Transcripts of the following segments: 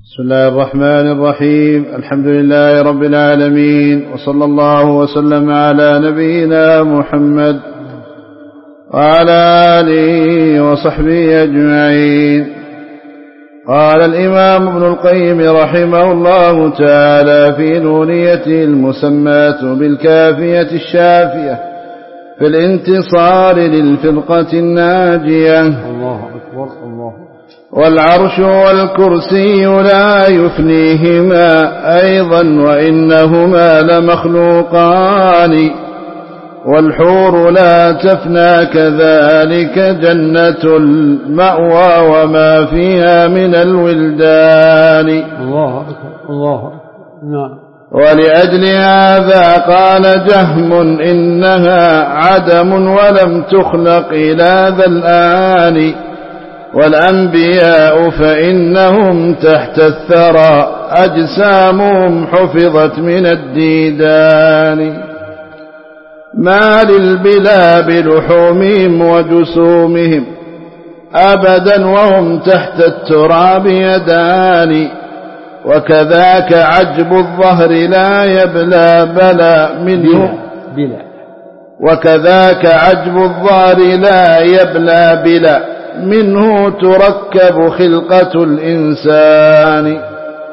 بسم الله الرحمن الرحيم. الحمد لله رب العالمين، وصلى الله وسلم على نبينا محمد وعلى آله وصحبه أجمعين. قال الإمام ابن القيم رحمه الله تعالى في نونيته المسماة بالكافية الشافية في الانتصار للفرقة الناجية: الله أكبر الله. والعرش والكرسي لا يفنيهما أيضا وإنهما لمخلوقان، والحور لا تفنى كذلك جنة المأوى وما فيها من الولدان. الله أكبر الله أكبر. نعم. ولأجل هذا قال جهم إنها عدم ولم تخلق إلى ذا الآن، والأنبياء فإنهم تحت الثرى أجسامهم حفظت من الديدان. ما للبلا بلحومهم وجسومهم أبدا وهم تحت التراب يدان، وكذاك عجب الظهر لا يبلى بلا منه وكذاك عجب الظهر لا يبلى بلا منه تركب خلقة الإنسان.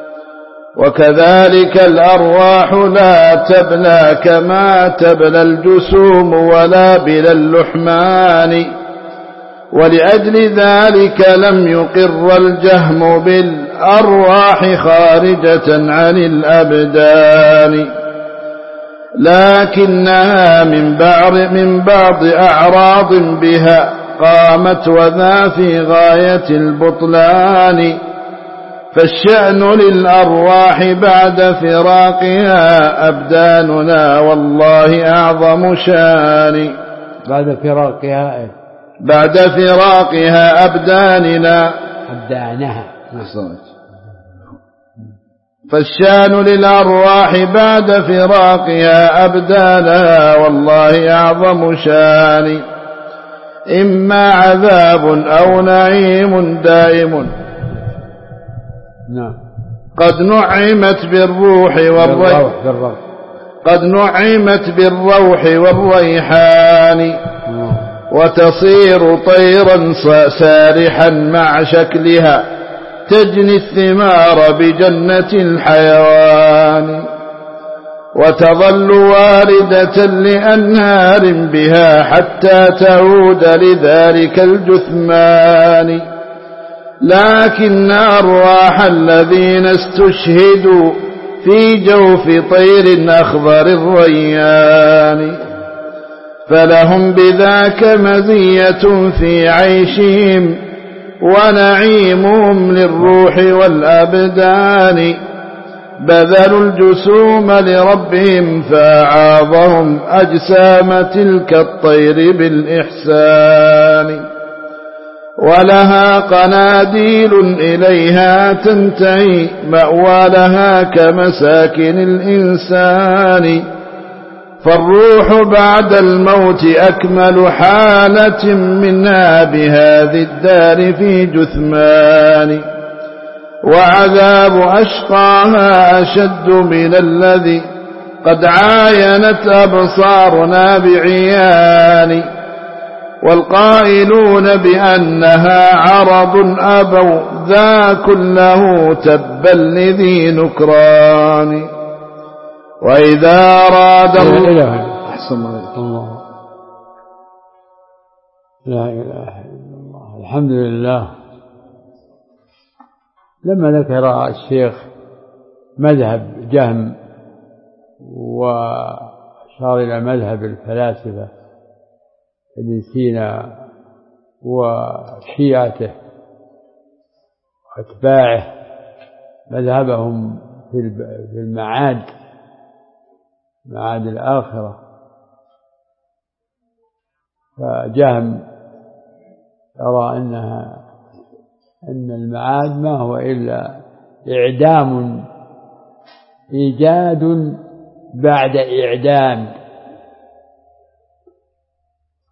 وكذلك الأرواح لا تبلى كما تبلى الجسوم ولا بلا اللحمان، ولأجل ذلك لم يقر الجهم بالأرواح خارجة عن الأبدان، لكنها من بعض أعراض بها قامت وذا في غاية البطلان. فالشأن للأرواح بعد فراقها أبداننا والله أعظم شان. بعد فراقها أبداننا فالشان للأرواح بعد فراقها أبدانها والله أعظم شان. إما عذاب أو نعيم دائم قد نعمت بالروح والريحان، وتصير طيرا سارحا مع شكلها تجني الثمار بجنة الحيوان، وتظل واردة لأنهار بها حتى تعود لذلك الجثمان. لكن أرواح الذين استشهدوا في جوف طير أخضر الريان فلهم بذاك مزية في عيشهم ونعيمهم للروح والأبدان. بذلوا الجسوم لربهم فأعاظهم أجسام تلك الطير بالإحسان، ولها قناديل إليها تنتهي مأوى لها كمساكن الإنسان. فالروح بعد الموت أكمل حالة منها بهذه الدار في جثمان، وعذاب أشقاها أشد من الذي قد عاينت أبصارنا بعيان. والقائلون بأنها عرض أبوا ذا كله تبا لذي نكران. وإذا أراد الله لا إله إلا الله. الحمد لله. لما ذكر الشيخ مذهب جهم وأشار إلى مذهب الفلاسفة ابن سينا وشيعته وأتباعه مذهبهم في المعاد معاد الآخرة، فجهم يرى أن المعاد ما هو إلا إعدام، إيجاد بعد إعدام،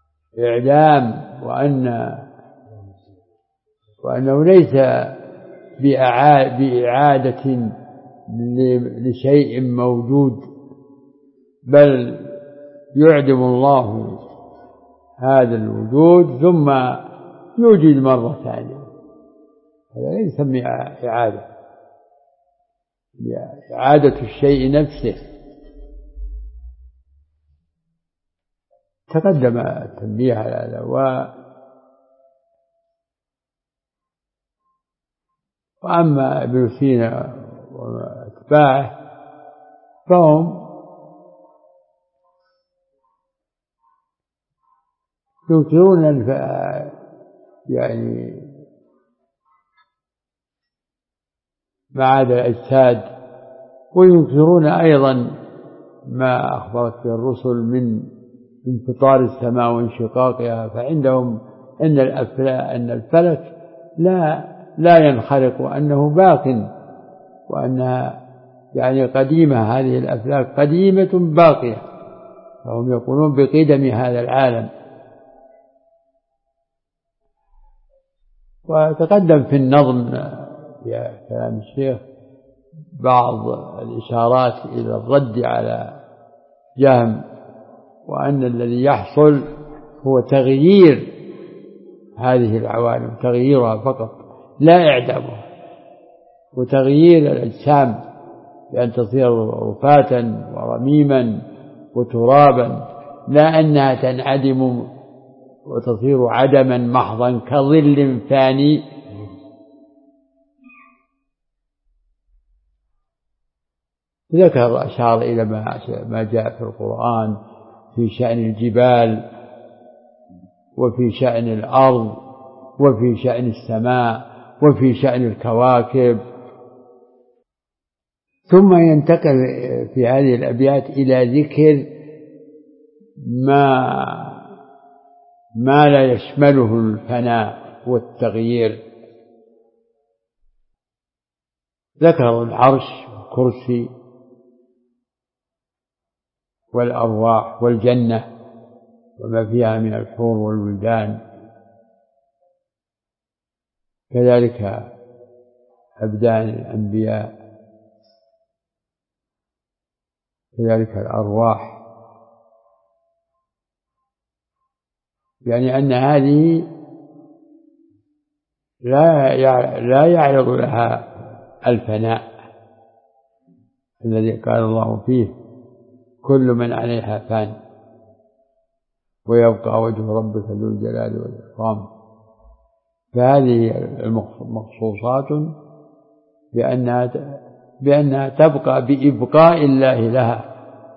وأنه ليس بإعادة لشيء موجود، بل يعدم الله هذا الوجود ثم يوجد مرة ثانية. هذا لا يسمى إعادة الشيء نفسه. تقدم التنبيه على هذا. وأما ابن سينا وأتباعه فهم ينكرون يعني معاد الأجساد، وينكرون أيضا ما أخبرت به الرسل من انفطار السماء وانشقاقها. فعندهم أن الفلك لا ينخرق، وأنه باق، وأنها يعني قديمة، هذه الأفلاك قديمة باقية، فهم يقولون بقدم هذا العالم. وتقدم في النظم في كلام الشيخ بعض الإشارات إلى الرد على جهم، وأن الذي يحصل هو تغيير هذه العوالم، تغييرها فقط لا إعدامها، وتغيير الأجسام بأن تصير رفاتا ورميما وترابا، لا أنها تنعدم وتصير عدما محضا كظل فاني. ذكر أشار إلى ما جاء في القرآن في شأن الجبال، وفي شأن الأرض، وفي شأن السماء، وفي شأن الكواكب. ثم ينتقل في هذه الأبيات إلى ذكر ما لا يشمله الفناء والتغيير. ذكر العرش والكرسي والأرواح والجنة وما فيها من الحور والولدان، كذلك أبدان الأنبياء، كذلك الأرواح. يعني أن هذه لا يعرض لها الفناء الذي قال الله فيه كل من عليها فان ويبقى وجه ربك ذو الجلال والإكرام. فهذه مخصوصات بأنها تبقى بإبقاء الله لها.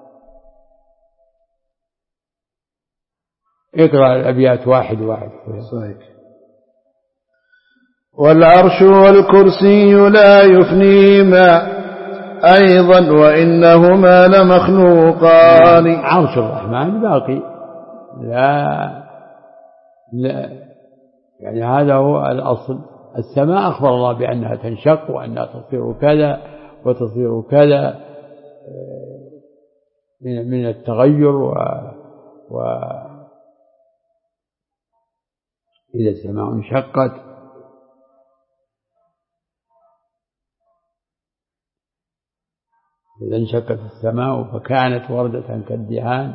اقرأ الأبيات واحد واحد. صحيح. والعرش والكرسي لا يفنيهما أيضا وإنهما لمخلوقان. عرش الرحمن باقي، لا يعني هذا هو الأصل. السماء أخبر الله بأنها تنشق وأنها تصير كذا وتصير كذا من التغير إذا السماء انشقت. إذا انشقت السماء فكانت وردة كالدهان.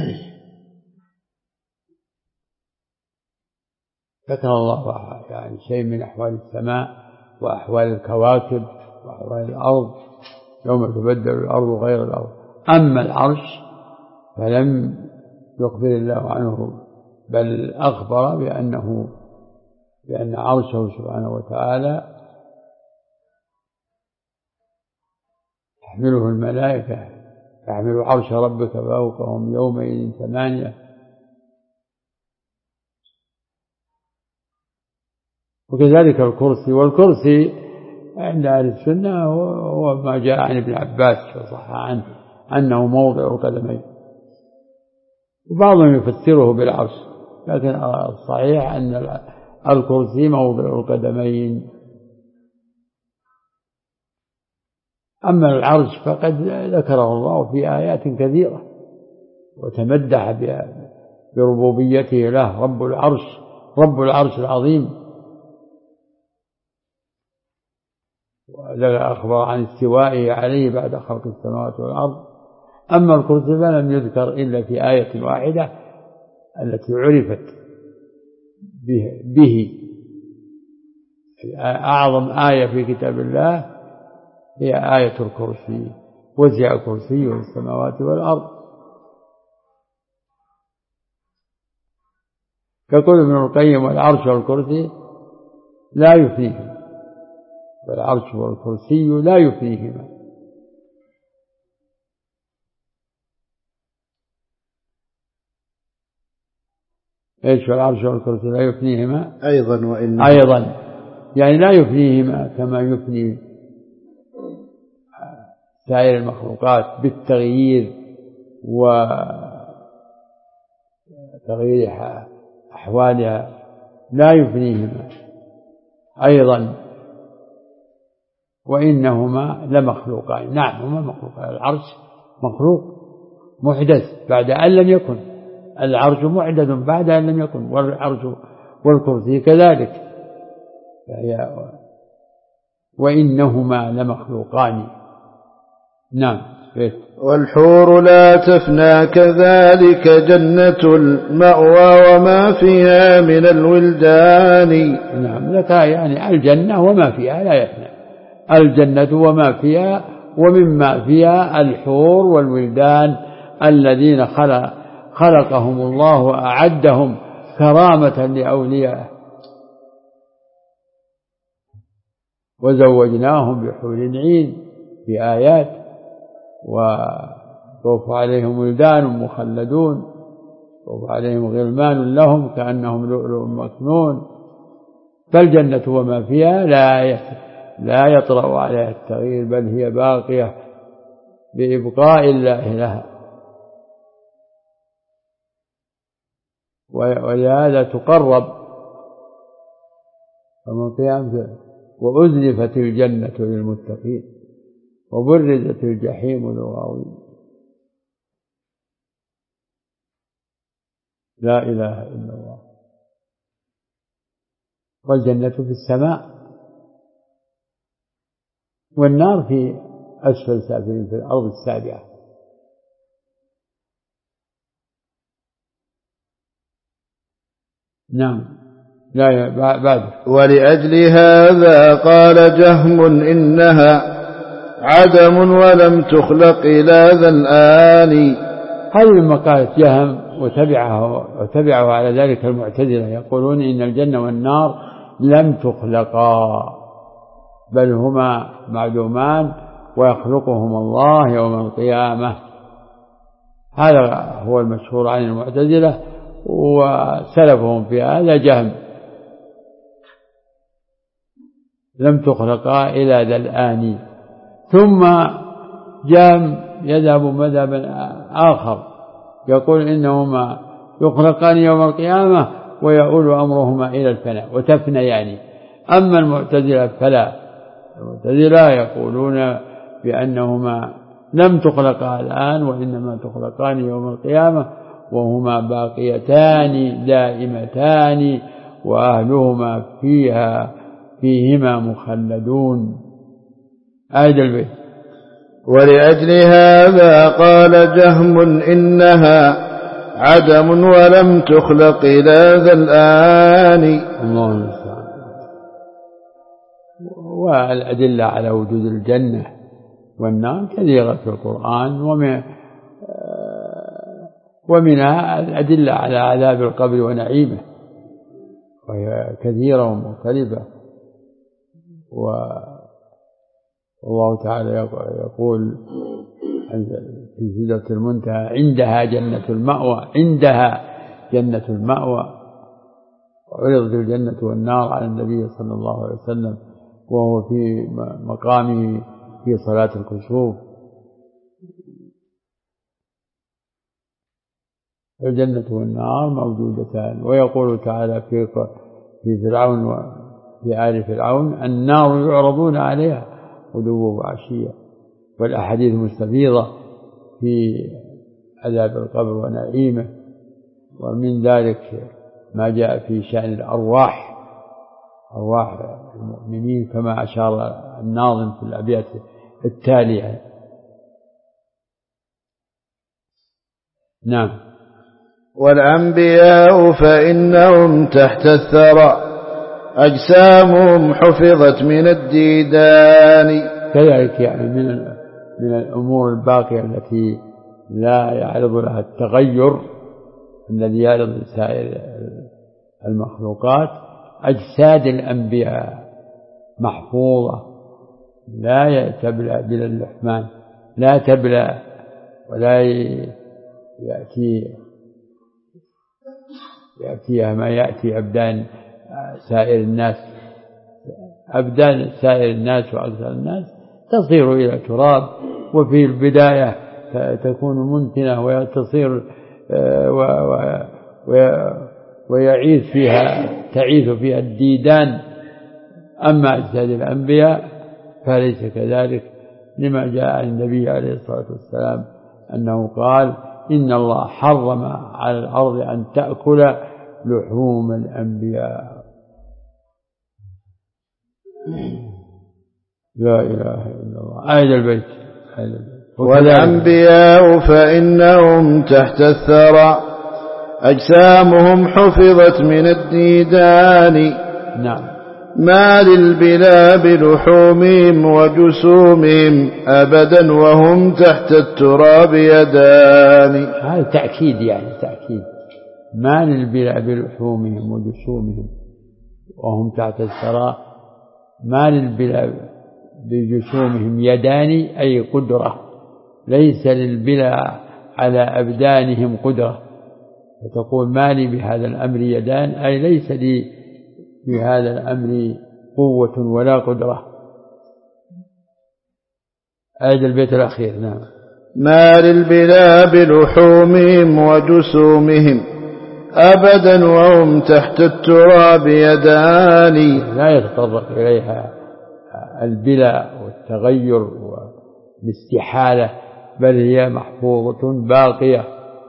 ذكر الله يعني شيء من أحوال السماء وأحوال الكواكب وأحوال الأرض يوم تبدل الأرض غير الأرض. أما العرش فلم يخبر الله عنه، بل أخبر بأن عرشه سبحانه وتعالى تحمله الملائكة، يحمل عرش ربك فوقهم يومئذ 8. وكذلك الكرسي. والكرسي عند أهل السنة هو ما جاء عن ابن عباس وصح عنه أنه موضع القدمين، وبعضهم يفسره بالعرش، لكن الصحيح أن الكرسي موضع القدمين. أما العرش فقد ذكره الله في آيات كثيرة وتمدح بربوبيته له، رب العرش العظيم. أخبر عن استوائه عليه بعد خلق السماوات والأرض. أما الكرسي فلم يذكر إلا في آية واحدة التي عرفت به. أعظم آية في كتاب الله هي آية الكرسي، وسع كرسيه السماوات والأرض. يقول ابن القيم: والعرش والكرسي لا يفنيهما، والعرش والكرسي لا يفنيهما. ايش العرش والكرسي لا يفنيهما؟ أيضا يعني لا يفنيهما كما يفني سائر المخلوقات بالتغيير وتغيير أحوالها، لا يفنيهما أيضا، وإنهما لمخلوقان. نعم هما مخلوقان. العرش مخلوق محدث بعد أن لم يكن، العرش محدث بعد أن لم يكن، والعرش والكرسي كذلك، وإنهما لمخلوقان. نعم. والحور لا تفنى كذلك جنة المأوى وما فيها من الولدان. نعم لك يعني الجنة وما فيها لا يفنى، الجنة وما فيها، ومما فيها الحور والولدان الذين خلقهم الله وأعدهم كرامة لأوليائه، وزوجناهم بحور عين في آيات، وطوف عليهم ولدان مخلدون، طوف عليهم غلمان لهم كأنهم لؤلؤ مكنون. فالجنة وما فيها لا يطرأ عليها التغيير، بل هي باقية بإبقاء الله لها، ولهذا تقرب يوم القيامة: وأزلفت الجنة للمتقين وبرزت الجحيم للغاوين. لا إله إلا الله. والجنة في السماء، والنار في أسفل سافلين في الأرض السابعة. نعم. لا بعد. ولأجل هذا قال جهم: إنها عدم ولم تخلق إلى ذا الآن. هذه المقالة جهم وتبعه على ذلك المعتزلة، يقولون إن الجنة والنار لم تخلقا، بل هما معدومان ويخلقهم الله يوم القيامة. هذا هو المشهور عن المعتزلة، وسلفهم في هذا جهم، لم تخلقا إلى ذا الآن. ثم جهم يذهب مذهبا آخر، يقول إنهما يخلقان يوم القيامة ويؤول أمرهما إلى الفناء وتفنى يعني. أما المعتزلة فلا، المعتزلة يقولون بأنهما لم تخلقا الآن وإنما تخلقان يوم القيامة، وهما باقيتان دائمتان، وأهلهما فيهما مخلدون. آية البيت. ولأجل هذا قال جهم: إنها عدم ولم تخلق إلى ذا الآن. الله المستعان. والأدلة على وجود الجنة والنار كثيرة في القرآن، ومنها الأدلة على عذاب القبر ونعيمه، وهي كثيرة ومختلفة. والله تعالى يقول في سدرة المنتهى: عندها جنة المأوى، عندها جنة المأوى. وعرضت الجنة والنار على النبي صلى الله عليه وسلم وهو في مقامه في صلاة الكسوف. الجنة والنار موجودتان. ويقول تعالى في فرعون وفي آل فرعون: النار يعرضون عليها غدوا وعشيا. والأحاديث مستفيضة في عذاب القبر ونعيمه، ومن ذلك ما جاء في شأن الأرواح، أرواح المؤمنين كما أشار الناظم في الأبيات التالية. نعم. والأنبياء فإنهم تحت الثرى أجسامهم حفظت من الديدان. كذلك يعني من الأمور الباقية التي لا يعرض لها التغير الذي يعرض لسائر المخلوقات، أجساد الأنبياء محفوظة لا تبلى بلا اللحمان، لا تبلى ولا يأتيها ما يأتي أبدان سائر الناس. أبدان سائر الناس وأجساد الناس تصير إلى تراب، وفي البداية تكون منتنة وتصير تعيث فيها الديدان. أما أجساد الأنبياء فليس كذلك، لما جاء عن النبي عليه الصلاة والسلام أنه قال: إن الله حرم على الأرض أن تأكل لحوم الأنبياء. لا إله إلا الله. آية البيت. والأنبياء فإنهم تحت الثرى أجسامهم حفظت من الديدان. نعم. ما للبلا بلحومهم وجسومهم أبدا وهم تحت التراب يدان. هذا تأكيد، يعني تأكيد. ما للبلا بلحومهم وجسومهم وهم تحت الثرى. ما للبلا بجسومهم يدان أي قدرة، ليس للبلا على أبدانهم قدرة، فتقول ما لي بهذا الأمر يدان أي ليس لي بهذا الأمر قوة ولا قدرة. هذا البيت الأخير. نعم. ما للبلا بلحومهم وجسومهم أبدا وهم تحت التراب يدان. لا يتطرق إليها البلا والتغير والاستحالة، بل هي محفوظة باقية.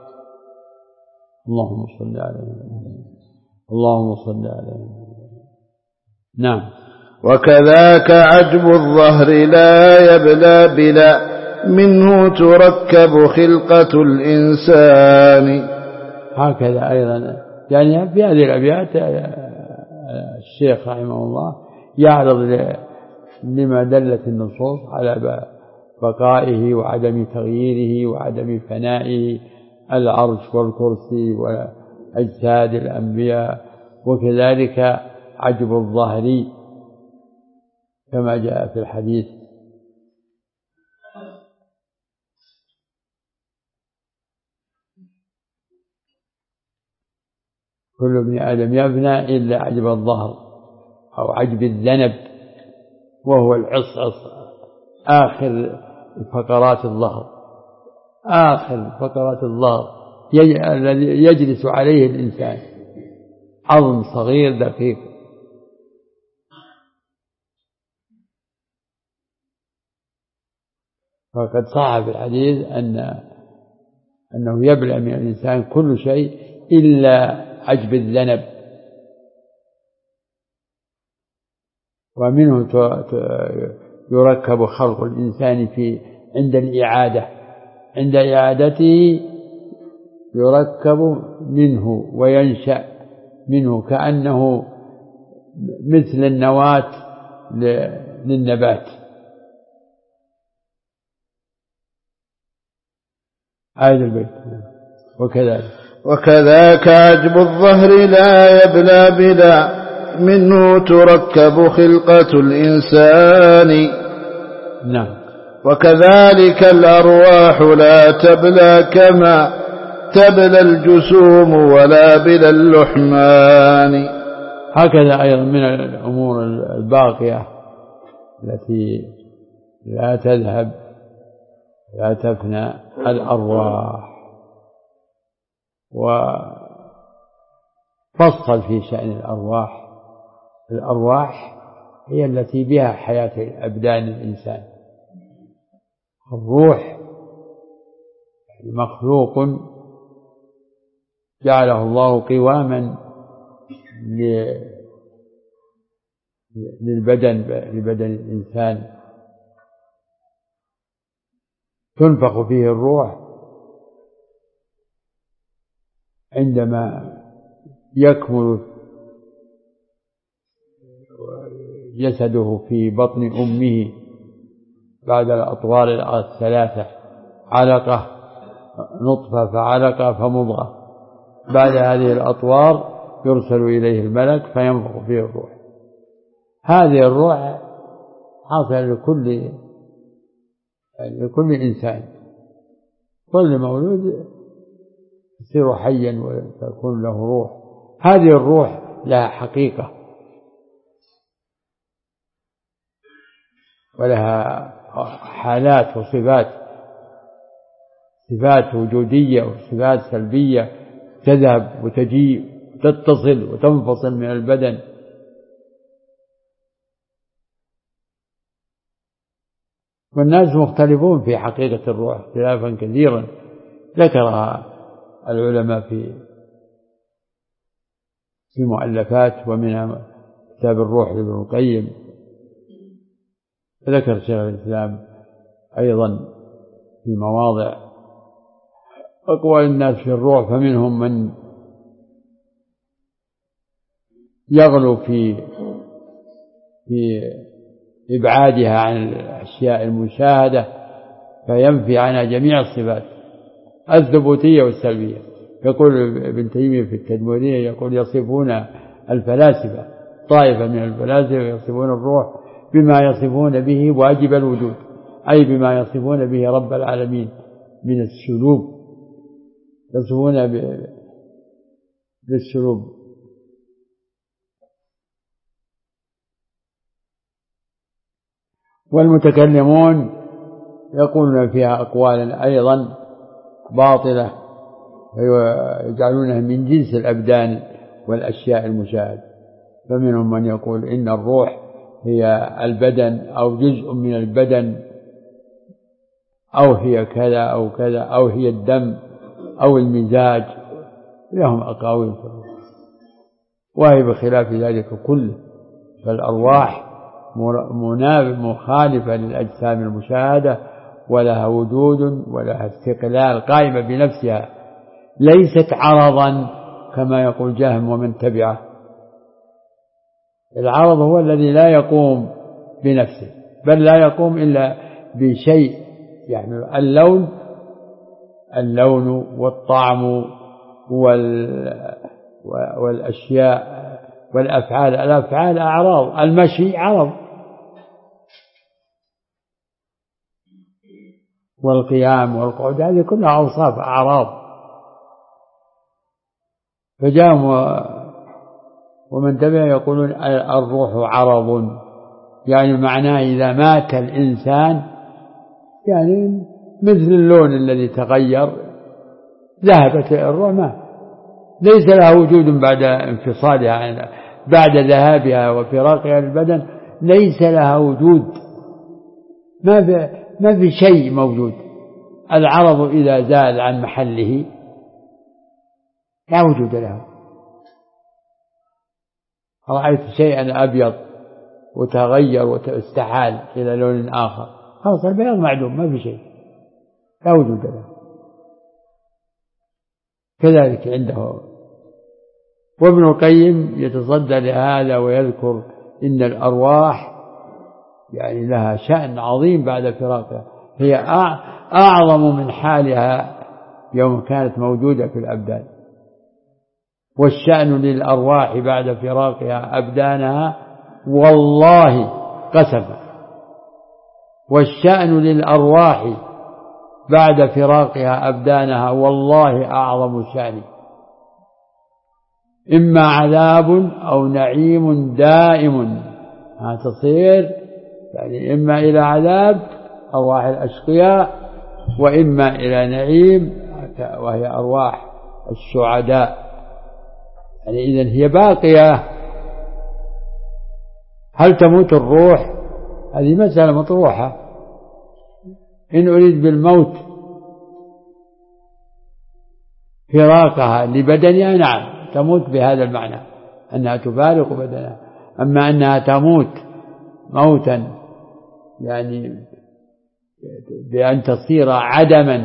اللهم صل عليه، اللهم صل عليه. نعم. وكذاك عجب الظهر لا يبلى بلا منه تركب خلقة الإنسان. هكذا أيضا يعني في هذه الأبيات الشيخ رحمه الله يعرض لما دلت النصوص على بقائه وعدم تغييره وعدم فنائه، العرش والكرسي وأجساد الأنبياء. وكذلك عجب الظهر كما جاء في الحديث: كل ابن آدم يفنى إلا عجب الظهر أو عجب الذنب، وهو العصعص، آخر فقرات الظهر، آخر فقرات الظهر الذي يجلس عليه الإنسان، عظم صغير دقيق. فقد صح في الحديث أنه يبلى من الإنسان كل شيء إلا عجب الذنب، ومنه يركب خلق الإنسان عند الإعادة، عند إعادته يركب منه وينشأ منه كأنه مثل النواة للنبات. آية البيت. وكذاك عجب الظهر لا يبلى بلا منه تركب خلقة الإنسان. نعم. وكذلك الأرواح لا تبلى كما تبلى الجسوم ولا بلا اللحمان. هكذا أيضا من الأمور الباقية التي لا تذهب لا تفنى الأرواح. وفصل في شأن الأرواح. الأرواح هي التي بها حياة أبدان الإنسان. الروح مخلوق جعله الله قواما لبدن الإنسان تنفخ فيه الروح عندما يكمل جسده في بطن أمه بعد الأطوار الثلاثة، علقة نطفة فعلقة فمضغة. بعد هذه الأطوار يرسل إليه الملك فينفخ فيه الروح. هذه الروح حاصلة لكل إنسان، كل مولود يصير حيا وتكون له روح. هذه الروح لها حقيقة ولها حالات وصفات، صفات وجودية وصفات سلبية، تذهب وتجيء وتتصل وتنفصل من البدن. والناس مختلفون في حقيقة الروح اختلافا كثيرا ذكرها العلماء في مؤلفات، ومنها كتاب الروح لابن القيم. ذكر شيخ الإسلام أيضا في مواضع أقوال الناس في الروح، فمنهم من يغلو في إبعادها عن الأشياء المشاهدة فينفي عنها جميع الصفات الثبوتية والسلبية. يقول ابن تيمية في التدمرية، يقول يصفون الفلاسفة، طائفة من الفلاسفة يصفون الروح بما يصفون به واجب الوجود، أي بما يصفون به رب العالمين من السلوب، يصفون بالسلوب. والمتكلمون يقولون فيها أقوالا أيضا باطلة ويجعلونها من جنس الأبدان والأشياء المشاهدة. فمنهم من يقول إن الروح هي البدن أو جزء من البدن، أو هي كذا أو كذا، أو هي الدم أو المزاج، لهم أقاويل في الروح، وهي بخلاف ذلك كله. فالأرواح مخالفة للأجسام المشاهدة، ولها وجود ولها استقلال، قائمة بنفسها، ليست عرضا كما يقول جهم ومن تبعه. العرض هو الذي لا يقوم بنفسه، بل لا يقوم إلا بشيء، يعني اللون والطعم والأشياء والأفعال. الأفعال أعراض، المشي عرض، والقيام والقعود هذه كلها أوصاف أعراض. فجاءهم ومن تبع يقولون الروح عرض، يعني معناه إذا مات الإنسان يعني مثل اللون الذي تغير ذهبت الروح، ما ليس لها وجود بعد انفصالها، بعد ذهابها وفراقها البدن ليس لها وجود، ما في شيء موجود. العرض إذا زال عن محله لا وجود له. رأيت شيئا أبيض وتغير واستحال إلى لون آخر، خلاص البياض معدوم، ما في شيء، لا وجود له. كذلك عنده. وابن القيم يتصدى لهذا ويذكر إن الأرواح يعني لها شأن عظيم بعد فراقها، هي أعظم من حالها يوم كانت موجودة في الأبدان. والشأن للأرواح بعد فراقها أبدانها والله قسم، والشأن للأرواح بعد فراقها أبدانها والله أعظم شأن، إما عذاب أو نعيم دائم. تصير يعني إما إلى عذاب أرواح الأشقياء، وإما إلى نعيم وهي أرواح السعداء. يعني إذن هي باقية. هل تموت الروح؟ هذه مسألة مطروحة. إن أريد بالموت فراقها لبدنها، نعم تموت بهذا المعنى أنها تفارق بدنها. أما أنها تموت موتا يعني بأن تصير عدما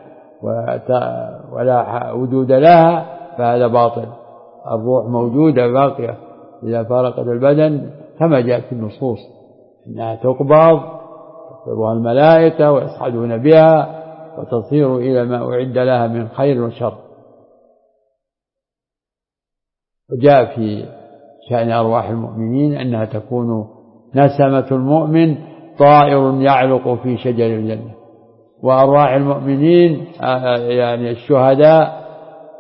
ولا وجود لها فهذا باطل. الروح موجودة باقية إذا فارقت البدن كما جاء في النصوص أنها تقبض تقبضها الملائكة ويصعدون بها وتصير إلى ما أعد لها من خير وشر. وجاء في شأن أرواح المؤمنين أنها تكون نسمة المؤمن طائر يعلق في شجر الجنة. وأرواح المؤمنين يعني الشهداء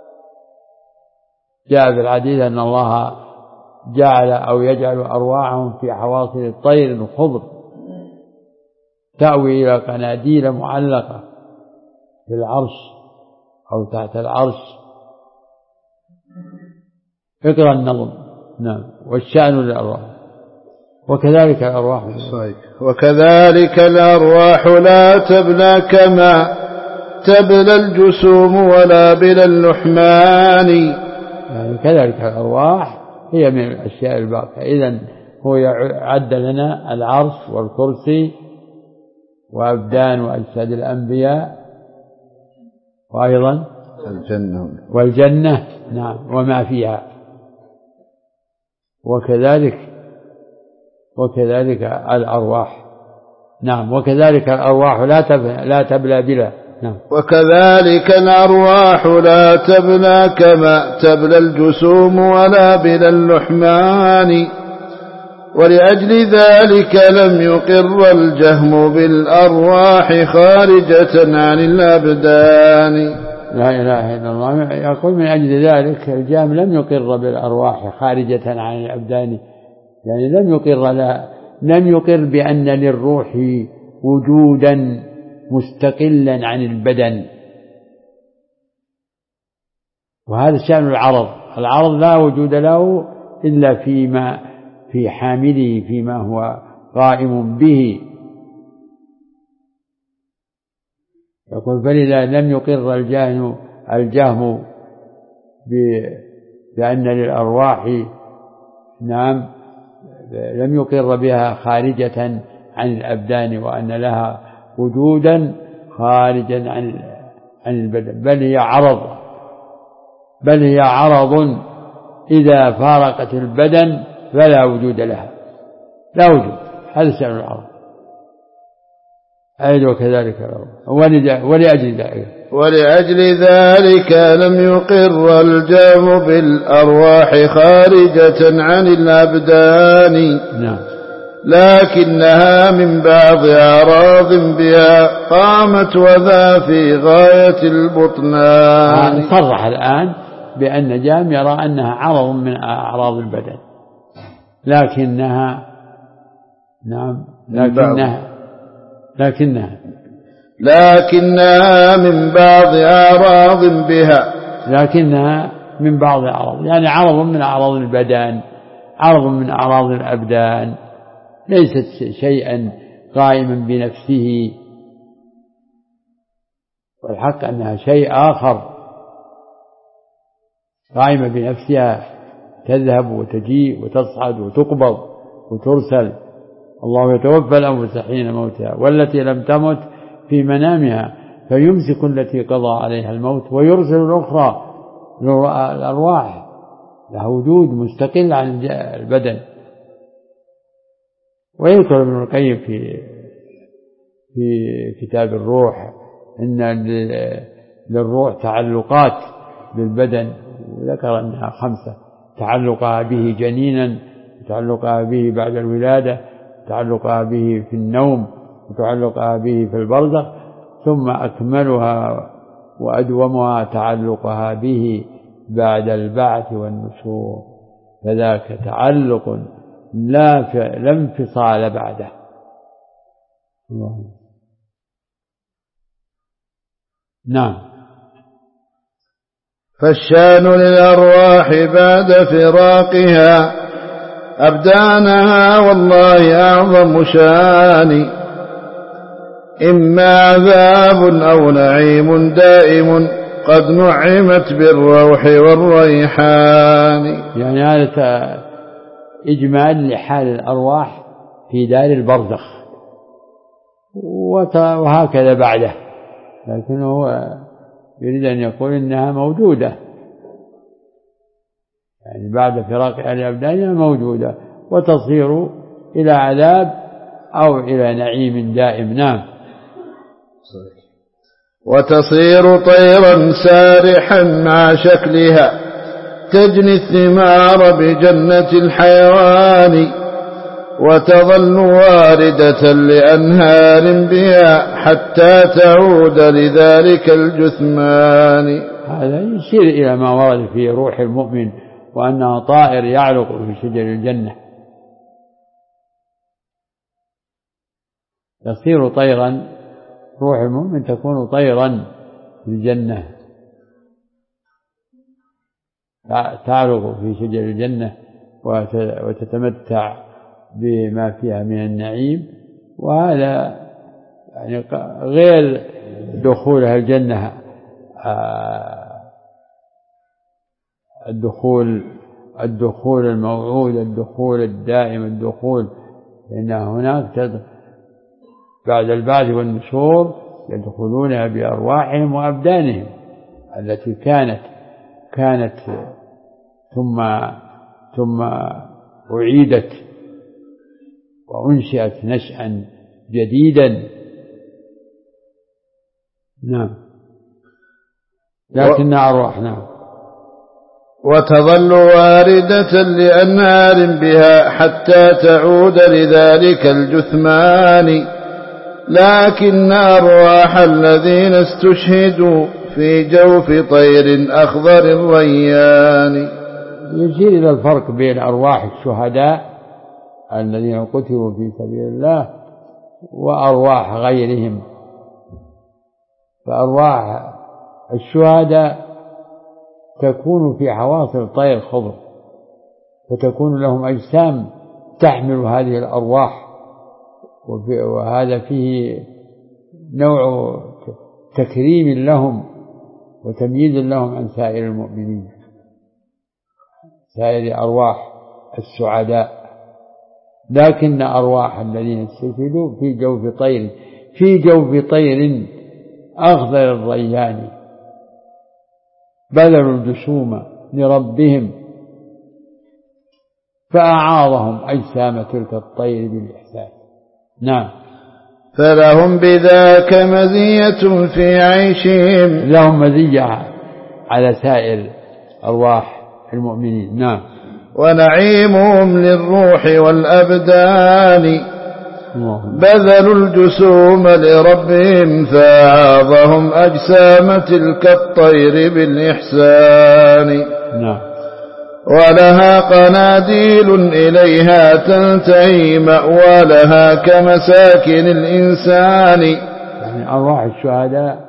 جاء في الحديث أن الله جعل أو يجعل أرواحهم في حواصل الطير الخضر تأوي إلى قناديل معلقة في العرش أو تحت العرش. اقرأ النظم. نعم. والشأن للأرواح. وكذلك الأرواح وكذلك الأرواح لا تبلى كما تبلى الجسوم ولا بلا اللحمان. يعني كذلك الأرواح هي من الأشياء الباقية. إذن هو عد لنا العرش والكرسي وأبدان وأجساد الأنبياء وأيضا والجنة. نعم. وما فيها. وكذلك الأرواح. نعم. وكذلك الأرواح لا تبلى بلا. نعم. وكذلك الأرواح لا تبلى كما تبلى الجسوم ولا بلا اللحمان. ولأجل ذلك لم يقر الجهم بالأرواح خارجة عن الأبدان. لا إله إلا الله. يقول من أجل ذلك الجهم لم يقر بالأرواح خارجة عن الأبدان، يعني لم يقر بأن للروح وجودا مستقلا عن البدن. وهذا شأن العرض لا وجود له إلا في حامله فيما هو قائم به. يقول فلذا لم يقر الجهم بأن للأرواح نعم لم يقر بها خارجة عن الأبدان وأن لها وجودا خارجا عن البدن، بل هي عرض إذا فارقت البدن فلا وجود لها، لا وجود. هذا شأن العرض. وكذلك ولأجل ذلك لم يقر الجهم بالأرواح خارجة عن الأبدان. نعم. لكنها من بعض أعراض بها قامت وذا في غاية البطنان. صرح الآن بأن جهم يرى أنها عرض من أعراض البدن، لكنها من بعض أعراض بها، لكنها من بعض أعراض، يعني عرض من أعراض البدن، عرض من أعراض الأبدان، ليست شيئا قائما بنفسه. والحق أنها شيء آخر قائمة بنفسها، تذهب وتجيء وتصعد وتقبض وترسل. الله يتوفى الأنفس حين موتها والتي لم تمت في منامها فيمسك التي قضى عليها الموت ويرسل الأخرى. الأرواح لها وجود مستقل عن البدن. ويذكر ابن القيم في كتاب الروح إن للروح تعلقات بالبدن، ذكر أنها 5: تعلقها به جنينا، تعلقها به بعد الولادة، تعلقها به في النوم، وتعلقها به في البرزخ، ثم أكملها وأدومها تعلقها به بعد البعث والنشور، فذاك تعلق لا انفصال بعده. نعم. فالشان للأرواح بعد فراقها أبدانها والله أعظم شان، إما عذاب أو نعيم دائم قد نعمت بالروح والريحان. يعني هذا إجمال لحال الأرواح في دار البرزخ، وهكذا بعده، لكنه هو يريد أن يقول إنها موجودة، يعني بعد فراق أهل أبدانها موجودة، وتصير إلى عذاب أو إلى نعيم دائم. نعم. وتصير طيرا سارحا مع شكلها، تجني الثمار بجنة الحيوان، وتظل واردة لأنهار بها حتى تعود لذلك الجثمان. هذا يشير إلى ما ورد في روح المؤمن، وأنه طائر يعلق في شجر الجنة، يصير طيرا، روح المؤمن تكون طيرا في الجنة، تعلق في شجر الجنة وتتمتع بما فيها من النعيم. وهذا يعني غير دخولها الجنة، الدخول الموعود، الدخول الدائم، الدخول، لأن هناك بعد البعث والنشور يدخلونها بأرواحهم وأبدانهم التي كانت ثم أعيدت وأنشئت نشأا جديدا. نعم. لكن أرواح. نعم. وتظل واردة لأنهار بها حتى تعود لذلك الجثمان، لكن أرواح الذين استشهدوا في جوف طير أخضر الريان. يشير إلى الفرق بين أرواح الشهداء الذين قتلوا في سبيل الله وأرواح غيرهم. فأرواح الشهداء تكون في حواصل طير خضر، فتكون لهم أجسام تحمل هذه الأرواح، وهذا فيه نوع تكريم لهم وتمييز لهم عن سائر المؤمنين، سائر أرواح السعداء. لكن أرواح الذين استشهدوا في جوف طير أخضر الريان، بذلوا الجسوم لربهم فأعاضهم أجسام تلك الطير بالإحسان. نعم. فلهم بذاك مزية في عيشهم، لهم مزية على سائر أرواح المؤمنين. نعم. ونعيمهم للروح والأبدان، بذلوا الجسوم لربهم فأعاضهم أجسام تلك الطير بالإحسان. نعم. ولها قناديل إليها تنتهي مأوالها كمساكن الإنسان. يعني أرواح الشهداء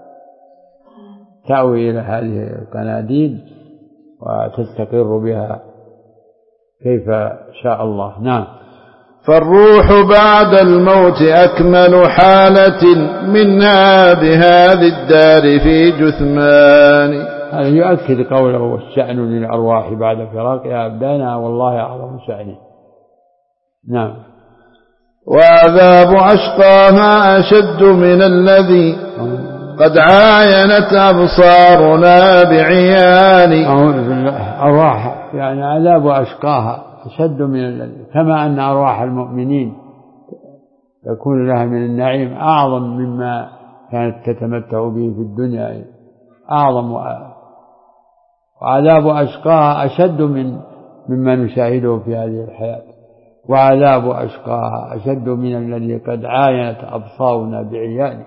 تأوي إلى هذه القناديل وتستقر بها كيف شاء الله. نعم. فالروح بعد الموت أكمل حالة منها بهذه الدار في جثمان. هذا يؤكد قوله والشأن للأرواح بعد فراقها أبدانها والله أعظم شأنه. نعم. وعذاب أشقاها أشد من الذي قد عاينت أبصارنا بعيان. أرواح يعني عذاب أشقاها أشد من الذي، كما أن أرواح المؤمنين يكون لها من النعيم أعظم مما كانت تتمتع به في الدنيا، أعظم، وعذاب أشقاها أشد مما نشاهده في هذه الحياة. وعذاب أشقاها أشد من الذي قد عاينت أبصارنا بعيانه.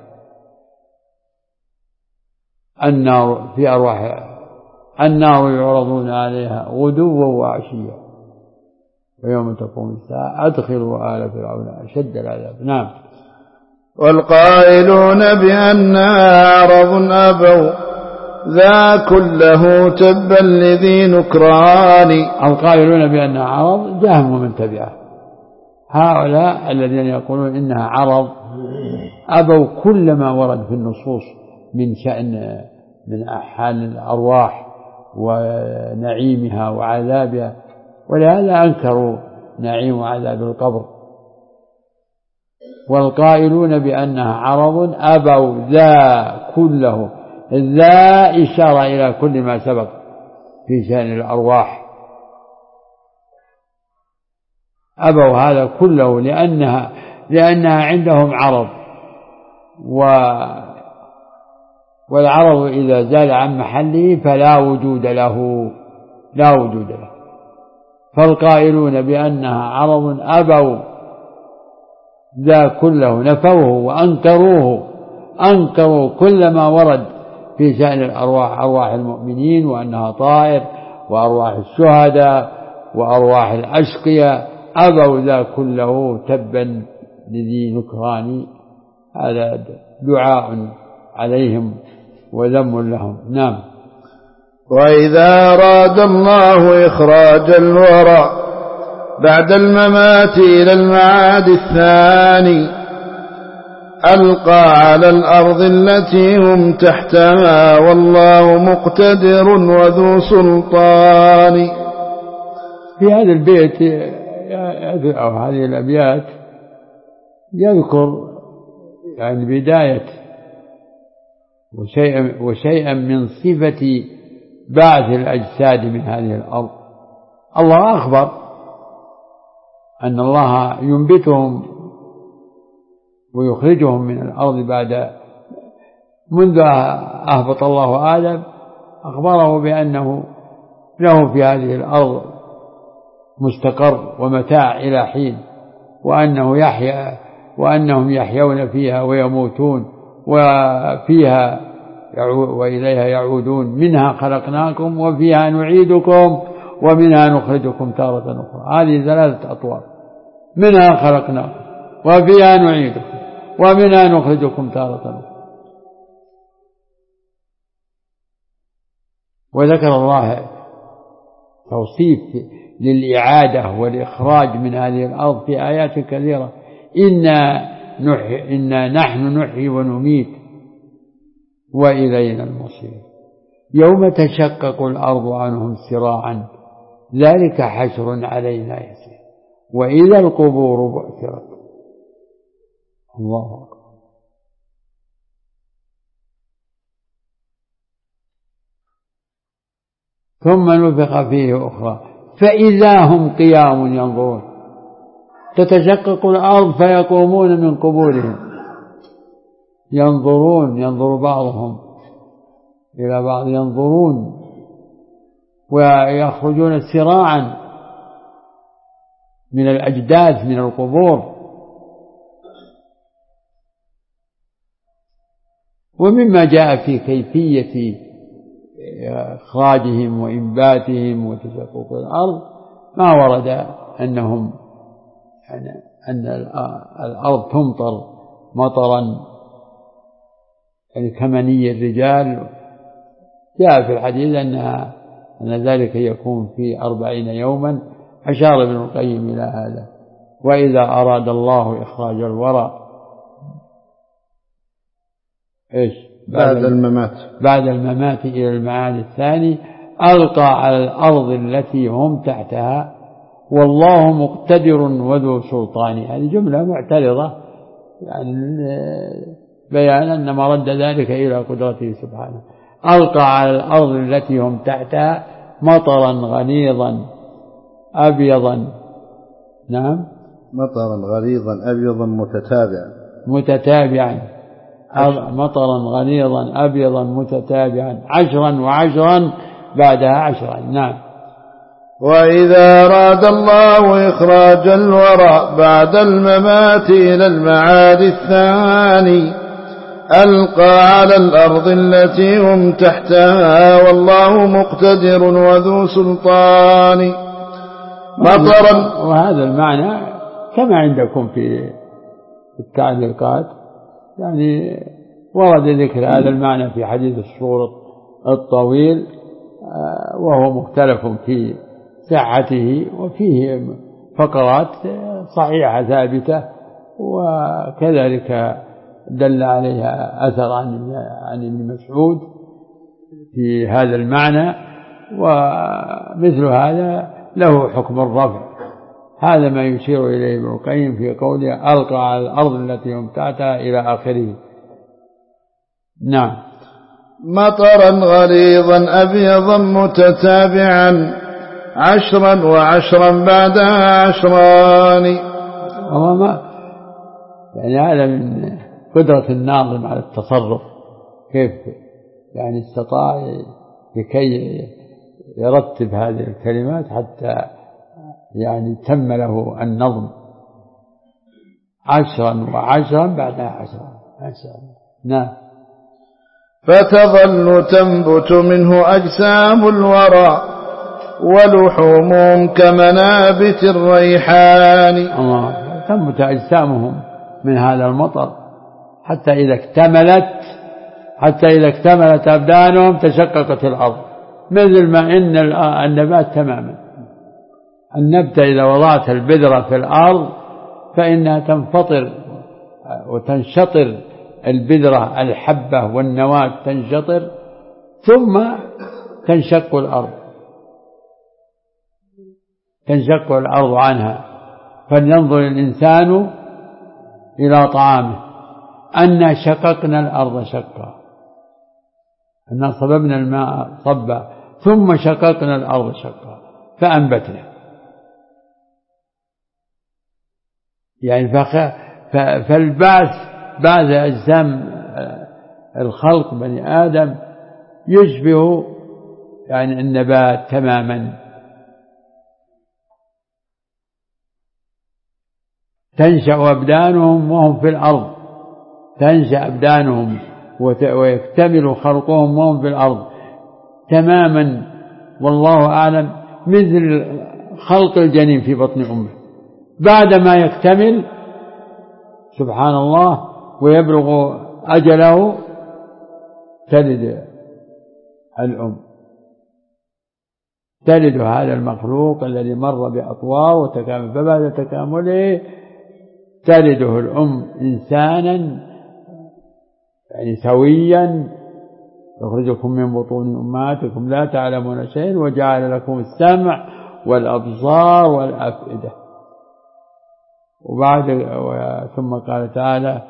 النار في أرواح النار يعرضون عليها غدوا وعشيا ويوم تقوم الساعة أدخلوا آل فرعون أشد العذاب. نعم. والقائلون بأنها عرض أبوا ذا كله تبا لذي نكران. القائلون بأنها عرض جهم ومن تبعه، هؤلاء الذين يقولون إنها عرض أبوا كل ما ورد في النصوص من شأن من أحوال الأرواح ونعيمها وعذابها، ولهذا أنكروا نعيم عذاب القبر. والقائلون بأنها عرض أبوا ذا كله، ذا إشارة إلى كل ما سبق في شأن الأرواح، أبوا هذا كله لأنها عندهم عرض، والعرض إذا زال عن محله فلا وجود له، لا وجود له. فالقائلون بأنها عرض أبوا ذا كله، نفوه وأنكروه، أنكروا كل ما ورد في شأن الأرواح، أرواح المؤمنين وأنها طائر، وأرواح الشهداء وأرواح الأشقياء، أبوا ذا كله تبا لذي نكران. هذا دعاء عليهم وذم لهم. نعم. وإذا أراد الله إخراج الورى بعد الممات إلى المعاد الثاني ألقى على الأرض التي هم تحتها والله مقتدر وذو سلطان. في هذا البيت أو هذه الأبيات يذكر يعني بداية وشيئا من صفة بعث الأجساد من هذه الأرض. الله أخبر أن الله ينبتهم ويخرجهم من الأرض منذ أهبط الله آدم، أخبره بأنه له في هذه الأرض مستقر ومتاع إلى حين، وأنهم يحيون فيها ويموتون وفيها وإليها يعودون، منها خلقناكم وفيها نعيدكم ومنها نخرجكم تارة أخرى. هذه 3 أطوار، منها خلقناكم وفيها نعيدكم ومنها نخرجكم تارة أخرى. وذكر الله توصيف للإعادة والإخراج من هذه الأرض في آيات كثيرة. إنا نحن نحيي ونميت وإلينا المصير، يوم تشقق الأرض عنهم سراعا ذلك حشر علينا يسير، وإذا القبور بعثرت. الله أكبر. ثم نفخ فيه أخرى فإذا هم قيام ينظرون. تتشقق الأرض فيقومون من قبورهم ينظر بعضهم إلى بعض، ينظرون ويخرجون سراعا من الأجداث من القبور. ومما جاء في كيفية إخراجهم وإنباتهم وتشقق الأرض ما ورد أن الأرض تمطر مطرا يعني كمني الرجال. جاء في الحديث أن ذلك يكون في 40 يوما، أشار ابن القيم إلى هذا. وإذا أراد الله إخراج الورى بعد الممات إلى المعاد الثاني ألقى على الأرض التي هم تحتها والله مقتدر وذو سلطان. هذه جملة معترضة يعني بيان أن مرد ذلك إلى قدرته سبحانه. ألقى على الأرض التي هم تحتها مطرا غليظا أبيضا. نعم، مطرا غليظا أبيضا متتابعا مطرا غليظا أبيضا متتابعا 10 و10 بعدها 10. نعم. وإذا أراد الله إخراج الورى بعد الممات إلى المعاد الثاني ألقى على الأرض التي هم تحتها والله مقتدر وذو سلطان مطرا. وهذا المعنى كما عندكم في التعليقات، يعني ورد ذكر هذا المعنى في حديث الصورة الطويل، وهو مختلف في صحته، وفيه فقرات صحيحة ثابتة، وكذلك دل عليها أثر عن ابن مسعود في هذا المعنى. ومثل هذا له حكم الرفع. هذا ما يشير إليه ابن القيم في قوله ألقى على الأرض التي امتعتها إلى آخره. نعم. مطرا غليظا أبيضا متتابعا 10 و10 بعدها 10. ما يعني هذا من قدرة الناظم على التصرف، كيف يعني استطاع لكي يرتب هذه الكلمات حتى يعني تم له النظم. 10 و10 بعدها 10. نعم. فتظل تنبت منه أجسام الورى ولحومهم كمنابت الريحان. الله، تنبت أجسامهم من هذا المطر حتى إذا اكتملت أبدانهم تشققت الأرض، مثل ما إن النبات تماما. النبتة إذا وضعت البذرة في الأرض فإنها تنفطر وتنشطر، البذرة الحبة والنواة تنشطر ثم تنشق الأرض عنها. فلينظر الإنسان إلى طعامه أنا شققنا الأرض شقا، أنا صببنا الماء صبا ثم شققنا الأرض شقا فأنبتنا. يعني فالبعث بعد أجسام الخلق بني آدم يشبه يعني النبات تماما. تنشأ أبدانهم وهم في الأرض، تنشأ أبدانهم ويكتمل خلقهم وهم في الأرض تماما، والله أعلم، مثل خلق الجنين في بطن أمه. بعدما يكتمل سبحان الله ويبلغ أجله تلد الأم، تلد هذا المخلوق الذي مر بأطوار وتكامل، فبعد تكامله تلده الأم إنسانا يعني سويا، يخرجكم من بطون أمهاتكم لا تعلمون شيئا وجعل لكم السمع والأبصار والأفئدة. ثم قال تعالى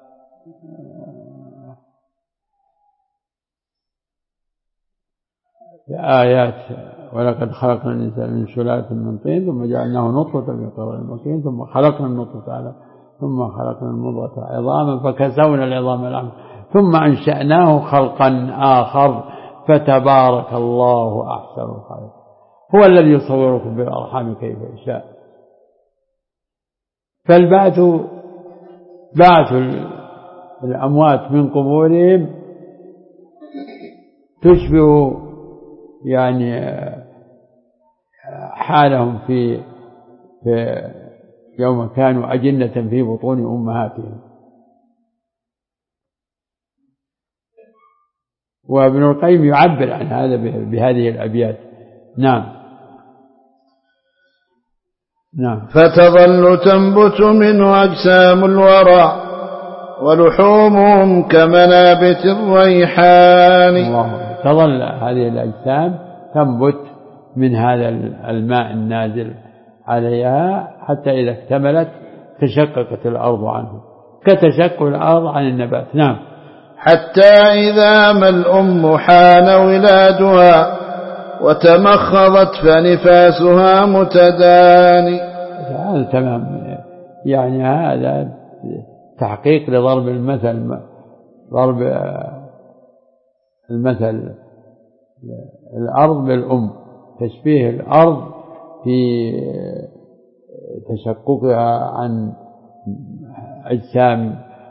في آيات ولقد خلقنا الإنسان من سلالة من طين ثم جعلناه نطفة في قرار مكين ثم خلقنا النطفة ثم خلقنا المضغة عظاما فكسونا العظام لحما ثم أنشأناه خلقا آخر فتبارك الله أحسن الخالقين. هو الذي يصوركم بالأرحام كيف يشاء. فالبعث بعث الأموات من قبورهم تشبه يعني حالهم في يوم كانوا أجنة في بطون أمهاتهم. وابن القيم يعبر عن هذا بهذه الأبيات. نعم. فتظل تنبت منه أجسام الورى ولحومهم كمنابت الريحان. الله، تظل هذه الأجسام تنبت من هذا الماء النازل عليها حتى إذا اكتملت تشققت الأرض عنه كتشقق الأرض عن النبات. نعم. حتى إذا ما الأم حان ولادها وتمخضت فنفاسها متداني. هذا تمام، يعني هذا تحقيق لضرب المثل، ضرب المثل الأرض بالأم، تشبيه الأرض في تشققها عن أجسام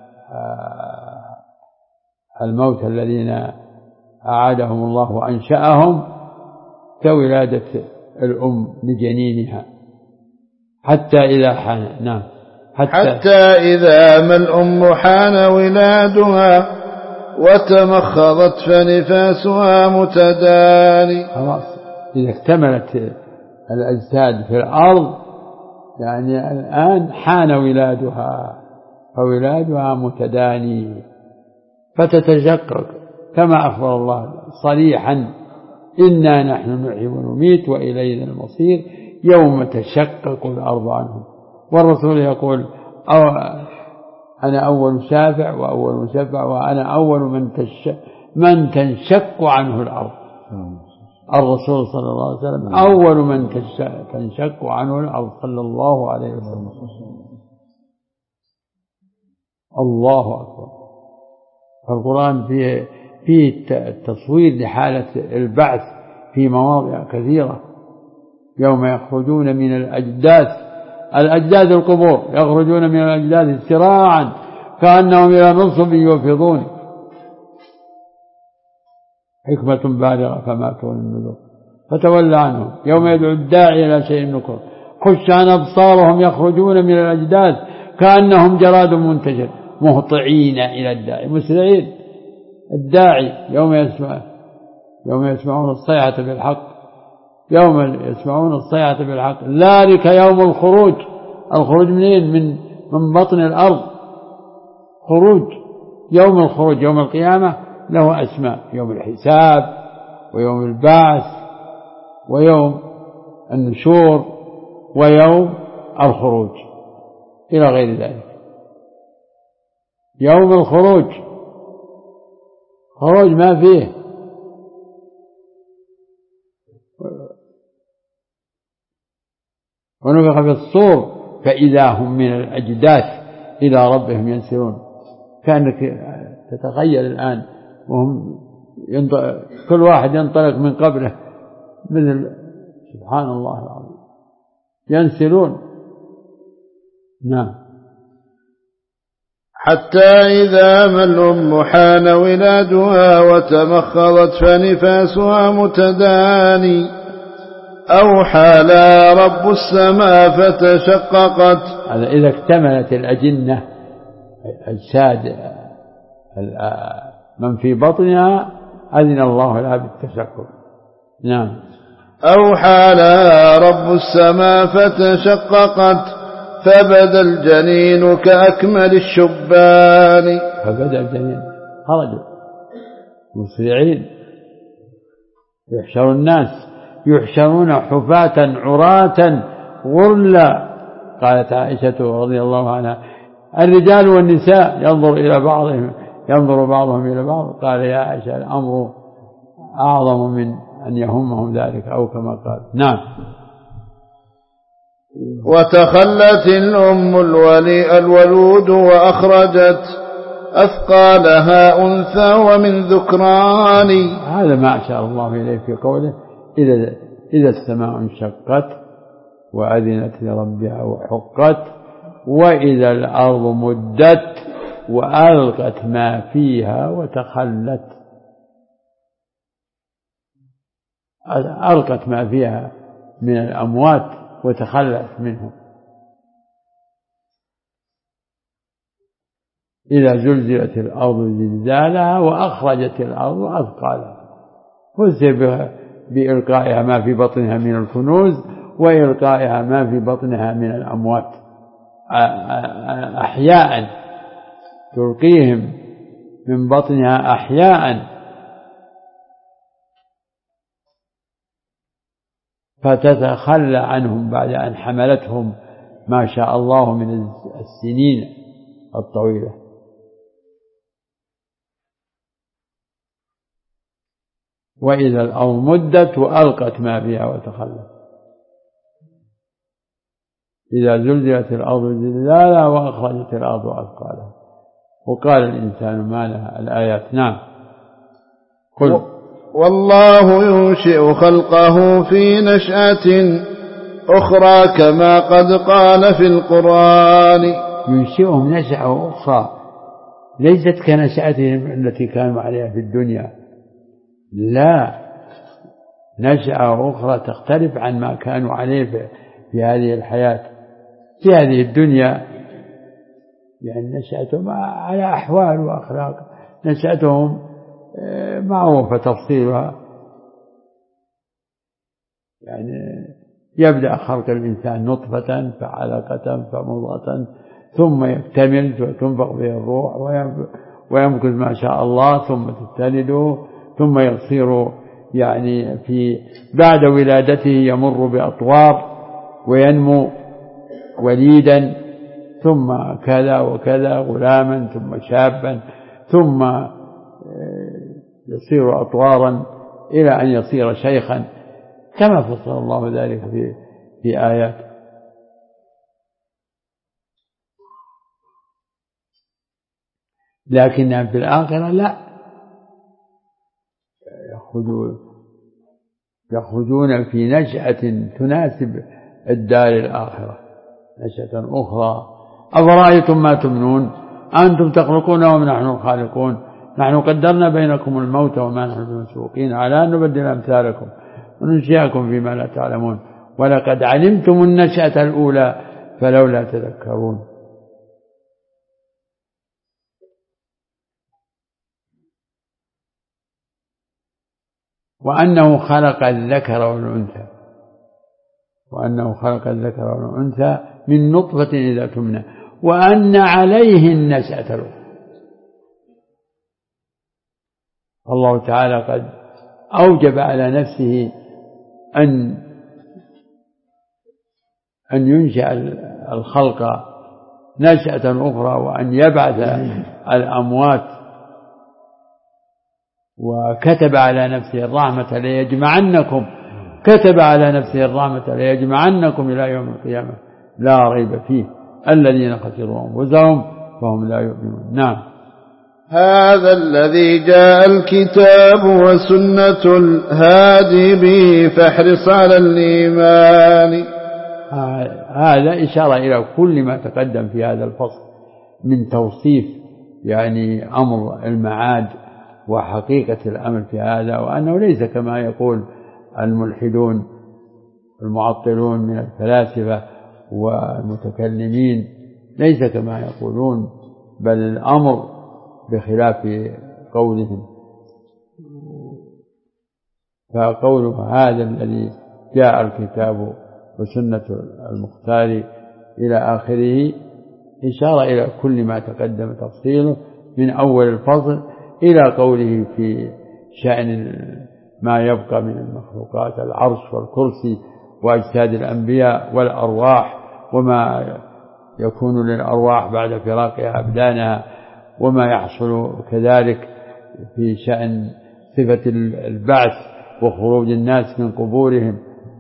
الموت الذين أعادهم الله وأنشأهم كولادة الأم لجنينها حتى إذا حان. نعم. حتى إذا ما الأم حان ولادها وتمخضت فنفاسها متداني. خلاص، إذا اكتملت الأجساد في الأرض يعني الآن حان ولادها، فولادها متداني فتتشقق كما أخبر الله صريحا إنا نحن نحيي ونميت وإلينا المصير يوم تشقق الأرض عنهم. والرسول يقول أنا أول شافع وأول مشفع وأنا أول من تنشق عنه الأرض. الرسول صلى الله عليه وسلم أول من تنشق عنه الأرض صلى الله عليه وسلم. الله أكبر. فالقرآن فيه تصوير لحالة البعث في مواضع كثيرة. يوم يخرجون من الأجداث القبور، يخرجون من الأجداث سراعا كأنهم إلى نصب يوفضون. حكمة بالغة فما تغني النذر فتولى عنهم يوم يدعو الداعي إلى شيء نكر خش عن أبصارهم يخرجون من الأجداث كأنهم جراد منتشر مهطعين إلى الداعي مسرعين. الداعي يوم يسمعون الصيحة بالحق، يوم يسمعون الصيحة بالحق ذلك يوم الخروج. الخروج منين؟ من بطن الأرض. خروج يوم الخروج يوم القيامة له أسماء: يوم الحساب ويوم البعث ويوم النشور ويوم الخروج إلى غير ذلك. يوم الخروج خروج ما فيه ونفخ في الصور فإذا هم من الأجداث إلى ربهم ينسلون. كأنك تتخيل الآن وهم كل واحد ينطلق من قبره مثل سبحان الله العظيم ينسلون. نعم. حتى إذا ما الأم حان ولادها وتمخضت فنفاسها متداني أوحى لها رب السماء فتشققت. هذا إذا اكتملت الأجنة أجساد من في بطنها أذن الله لها بالتشقق. نعم. أوحى لها رب السماء فتشققت فبدا الجنين كأكمل الشبان. فبدا الجنين خرجوا مسرعين. يحشر الناس يحشرون حفاة عراة غرلا. قالت عائشة رضي الله عنها الرجال والنساء ينظر بعضهم إلى بعض. قال يا عائشة الأمر أعظم من أن يهمهم ذلك أو كما قال. نعم. وتخلت الأم الولود وأخرجت أثقالها أنثى ومن ذكران. هذا ما أشار الله إليه في قوله إذا السماء انشقت وأذنت لربها وحقت وإذا الأرض مدت وألقت ما فيها وتخلت. ألقت ما فيها من الأموات وتخلت منهم. إذا زلزلت الأرض زلزالها وأخرجت الأرض أثقالها. فسر بإلقائها ما في بطنها من الكنوز وإلقائها ما في بطنها من الأموات أحياء، تلقيهم من بطنها أحياء فتتخلى عنهم بعد أن حملتهم ما شاء الله من السنين الطويلة. وإذا الأرض مدت وألقت ما فيها وتخلت. إذا زلزلت الأرض زلزالها وأخرجت الأرض أثقالها. وقال الإنسان ما لها. الآيات. نعم. قل والله ينشئ خلقه في نشأة أخرى كما قد قال في القرآن. ينشئهم نشأة أخرى ليست كنشأتهم التي كانوا عليها في الدنيا، لا، نشأة أخرى تختلف عن ما كانوا عليه في هذه الحياة. في هذه الدنيا يعني نشأتهم على أحوال وأخلاق، نشأتهم معروفة تفصيلها. يعني يبدأ خلق الإنسان نطفة فعلقة فمضغة ثم يكتمل وتنفخ به الروح ويمكث ما شاء الله ثم تستند ثم يعني بعد ولادته يمر بأطوار وينمو وليدا، ثم كذا وكذا، غلاما ثم شابا، ثم يصير أطوارا إلى أن يصير شيخا، كما فصل الله ذلك في آيات. لكن في الآخرة لا، يخرجون في نشأة تناسب الدار الآخرة، نشأة أخرى. أفرأيتم ما تمنون أنتم تخلقونه أم نحن الخالقون نحن قدرنا بينكم الموت وما نحن بمسبوقين على أن نبدل أمثالكم وننشئكم فيما لا تعلمون ولقد علمتم النشأة الأولى فلولا تذكرون. وأنه خلق الذكر والأنثى، وأنه خلق الذكر والأنثى من نطفة إذا تمنى وأن عليه النشأة الأخرى. الله تعالى قد أوجب على نفسه أن ينشأ الخلق نشأة أخرى وأن يبعث الأموات، وكتب على نفسه الرحمة ليجمعنكم، كتب على نفسه الرحمة ليجمعنكم إلى يوم القيامة لا ريب فيه الذين خسروا أنفسهم فهم لا يؤمنون. نعم. هذا الذي جاء الكتاب وسنة الهادي به فاحرص على الإيمان. هذا إشارة إلى كل ما تقدم في هذا الفصل من توصيف يعني أمر المعاد وحقيقة الأمر في هذا، وأنه ليس كما يقول الملحدون المعطلون من الفلاسفة والمتكلمين، ليس كما يقولون، بل الأمر بخلاف قولهم. فقوله هذا الذي جاء الكتاب وسنة المختار إلى آخره إشارة إلى كل ما تقدم تفصيله من أول الفصل إلى قوله في شأن ما يبقى من المخلوقات، العرش والكرسي وأجساد الأنبياء والأرواح، وما يكون للأرواح بعد فراقها أبدانها، وما يحصل كذلك في شأن صفة البعث وخروج الناس من قبورهم.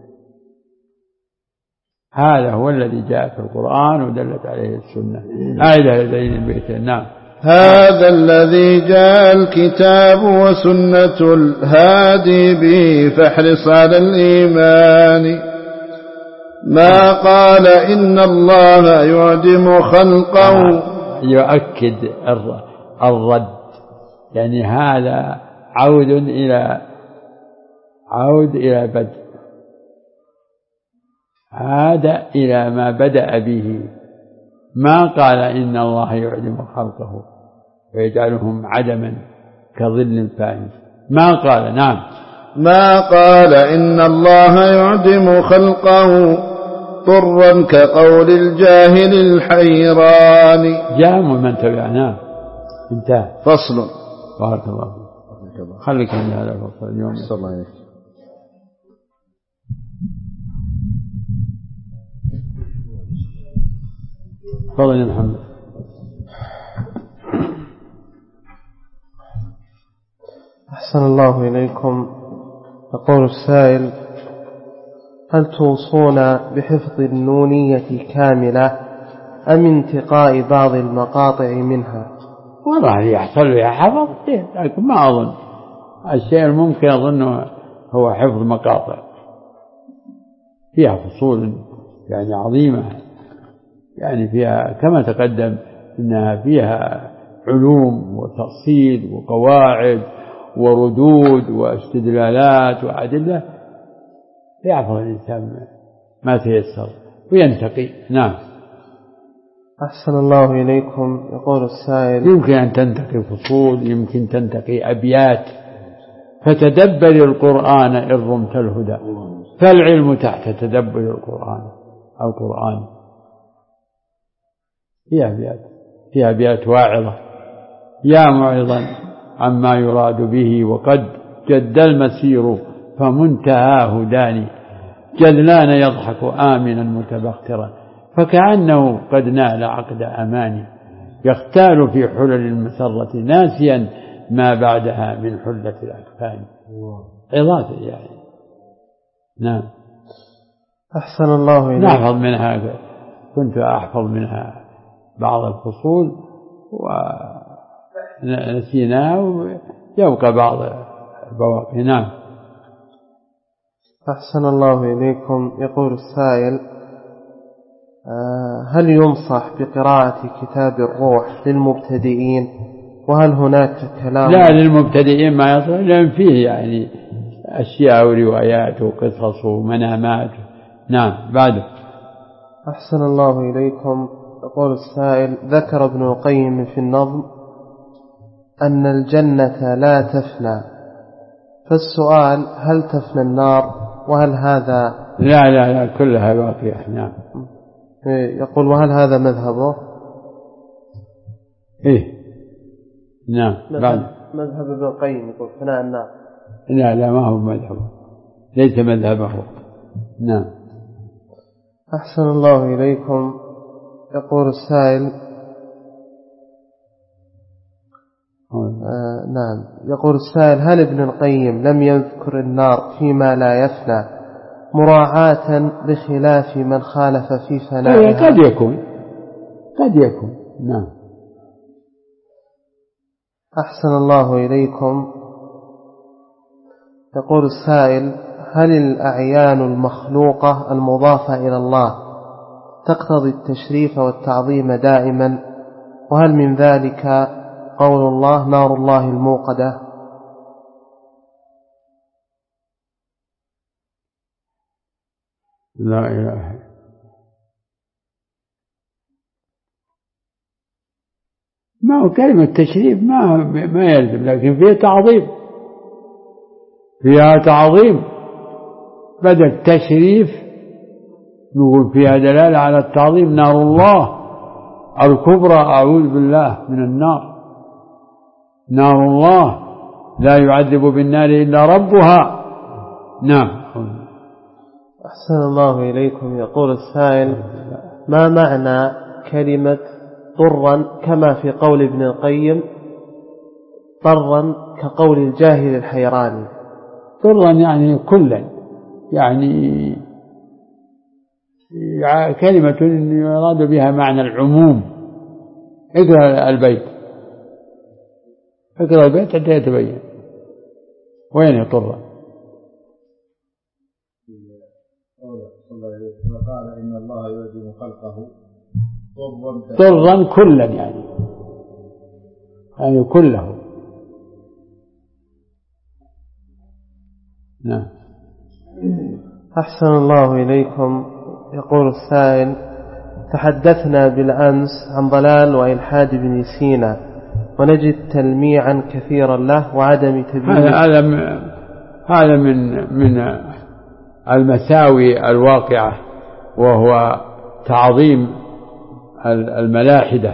هذا هو الذي جاء في القرآن ودلت عليه السنة. آية هذين البيتين. نعم. هذا الذي جاء الكتاب وسنة الهادي به فاحرص على الإيمان. ما قال إن الله يعدم خلقه، يؤكد الرد، يعني هذا عود إلى بدء، عاد إلى ما بدأ به. ما قال إن الله يعدم خلقه ويجعلهم عدما كظل فاني، ما قال. نعم. ما قال إن الله يعدم خلقه طرا كقول الجاهل الحيران. جام من تبعناه. انتهى. فصل. بارك الله فيك. خليك من هذا الفصل اليوم. صلى الله عليه وسلم. تفضل يا محمد. أحسن الله إليكم. يقول السائل: هل توصون بحفظ النونية كاملة أم انتقاء بعض المقاطع منها؟ والله يحصل لي حفظ، لكن ما أظن الشيء الممكن أظنه هو حفظ مقاطع فيها فصول يعني عظيمة، يعني فيها كما تقدم إنها فيها علوم وتأصيل وقواعد وردود واستدلالات وأدلة، يعرف الإنسان ما تيسر وينتقي. نعم. أحسن الله إليكم. يقول السائل: يمكن أن تنتقي فصول، يمكن تنتقي أبيات. فتدبر القرآن إن رمت الهدى، فالعلم تحت تدبر القرآن فيها أبيات واعظة: يا معرضا عما يراد به وقد جد المسير فمنتهاه داني جذلان يضحك آمنا متبخترا فكأنه قد نال عقد أماني يختال في حلل المسرة ناسيا ما بعدها من حلة الأكفان عظات يعني. نعم. أحسن الله إليك. نحفظ منها، كنت أحفظ منها بعض الفصول ونسيناه ويبقى بعض البواقي. نعم. أحسن الله إليكم. يقول السائل: هل ينصح بقراءة كتاب الروح للمبتدئين؟ وهل هناك كلام؟ لا، للمبتدئين ما يصح، لأن فيه يعني أشياء وروايات وقصص ومنامات. نعم. بعده. أحسن الله إليكم. يقول السائل: ذكر ابن القيم في النظم أن الجنة لا تفنى، فالسؤال: هل تفنى النار؟ وهل هذا لا كلها باقية. نعم. يقول: وهل هذا مذهبه؟ إيه. نعم. مذهب ابن القيم يقول فناء النار. لا ما هو مذهبه، ليس مذهبه. نعم. أحسن الله إليكم. يقول السائل: نعم. يقول السائل: هل ابن القيم لم يذكر النار فيما لا يفنى مراعاة بخلاف من خالف في فنائها؟ قد يكون. نعم. أحسن الله إليكم. يقول السائل: هل الأعيان المخلوقة المضافة إلى الله تقتضي التشريف والتعظيم دائما؟ وهل من ذلك قول الله: نار الله الموقدة؟ لا إله. ما هو كلمة تشريف ما يلزم، لكن فيها تعظيم بدل تشريف، نقول فيها دلالة على التعظيم. نار الله الكبرى، أعوذ بالله من النار. نار الله لا يعذب بالنار إلا ربها. نعم. أحسن الله إليكم. يقول السائل: ما معنى كلمة ضرا كما في قول ابن القيم ضرا كقول الجاهل الحيراني؟ ضرا يعني كلا، يعني كلمة يراد بها معنى العموم. اقرأ البيت حتى يتبين وين ضرا. قال إن الله يعدم خلقه ضرا كلا، يعني كله. نعم. أحسن الله إليكم. يقول السائل: تحدثنا بالأمس عن ضلال وإلحاد ابن سينا، ونجد تلميعا كثيرا له وعدم تبيين. هذا من المساوي الواقعة، وهو تعظيم الملاحدة،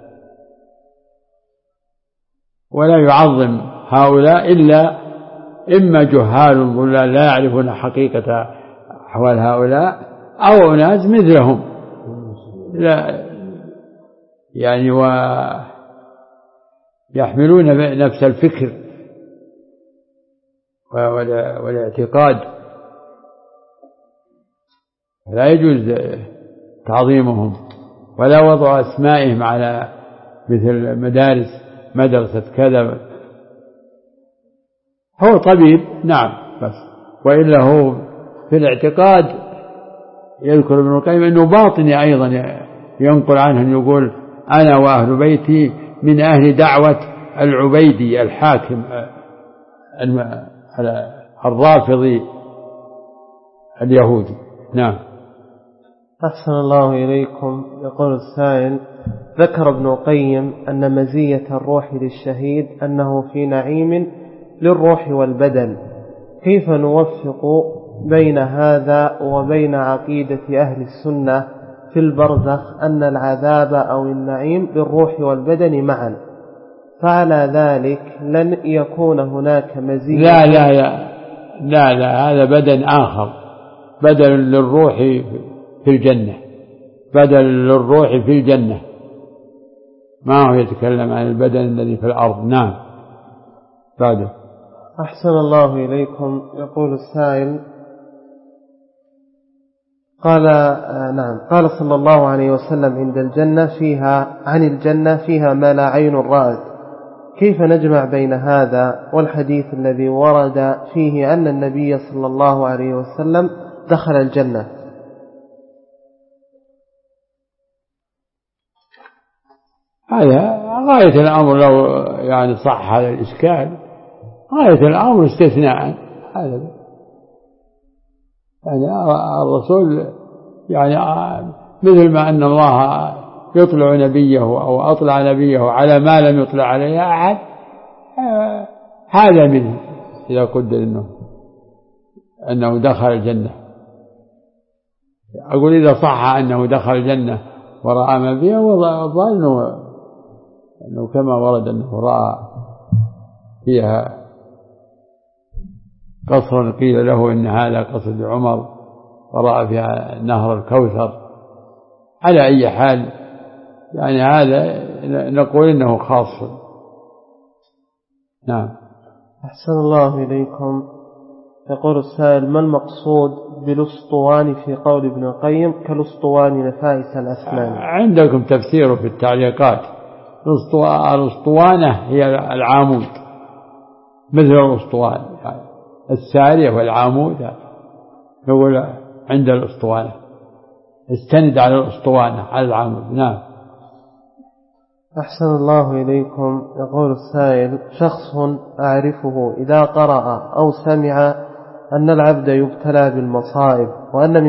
ولا يعظم هؤلاء إلا إما جهال ضلال لا يعرفون حقيقة أحوال هؤلاء، أو ناس مثلهم لا يعني ويحملون نفس الفكر والاعتقاد، لا يجوز تعظيمهم ولا وضع أسمائهم على مثل مدرسة كذا. هو طبيب نعم، بس وإلا هو في الاعتقاد يذكر ابن القيم أنه باطني أيضا، ينقل عنه يقول: أنا وأهل بيتي من أهل دعوة العبيدي الحاكم الرافضي اليهودي. نعم. أحسن الله إليكم. يقول السائل: ذكر ابن القيم أن مزية الروح للشهيد أنه في نعيم للروح والبدن، كيف نوفق بين هذا وبين عقيدة أهل السنة في البرزخ أن العذاب أو النعيم للروح والبدن معا؟ فعلى ذلك لن يكون هناك مزيد. لا لا لا لا لا، هذا بدن آخر، بدل للروح في الجنة، بدل للروح في الجنة، ما هو يتكلم عن البدن الذي في الأرض. نعم. بعده. أحسن الله إليكم. يقول السائل قال صلى الله عليه وسلم عن الجنة فيها ما لا عين رأت، كيف نجمع بين هذا والحديث الذي ورد فيه أن النبي صلى الله عليه وسلم دخل الجنة؟ هذا غاية الأمر، لو يعني صح هذا الإشكال غاية الأمر استثناء. هذا يعني الرسول يعني مثل ما أن الله يطلع نبيه أو أطلع نبيه على ما لم يطلع عليه أحد، هذا منه إذا قدر أنه دخل الجنة. أقول إذا صح أنه دخل الجنة ورأى ما فيها، وظن أنه كما ورد أنه رأى فيها قصر قيل له إن هذا قصر عمر، ورأى فيها نهر الكوثر. على أي حال يعني هذا نقول إنه خاص. نعم. أحسن الله إليكم. يقول السائل: ما المقصود بالأسطواني في قول ابن القيم كالأسطواني نفائس الأسنان؟ عندكم تفسيره في التعليقات. الأسطوانة هي العامود، مثل الأسطوان يعني السارية والعامود، نقول عند الأسطوانة استند على الأسطوانة على العامود. نعم. أحسن الله إليكم. يقول السائل: شخص أعرفه إذا قرأ أو سمع أن العبد يبتلى بالمصائب وأنه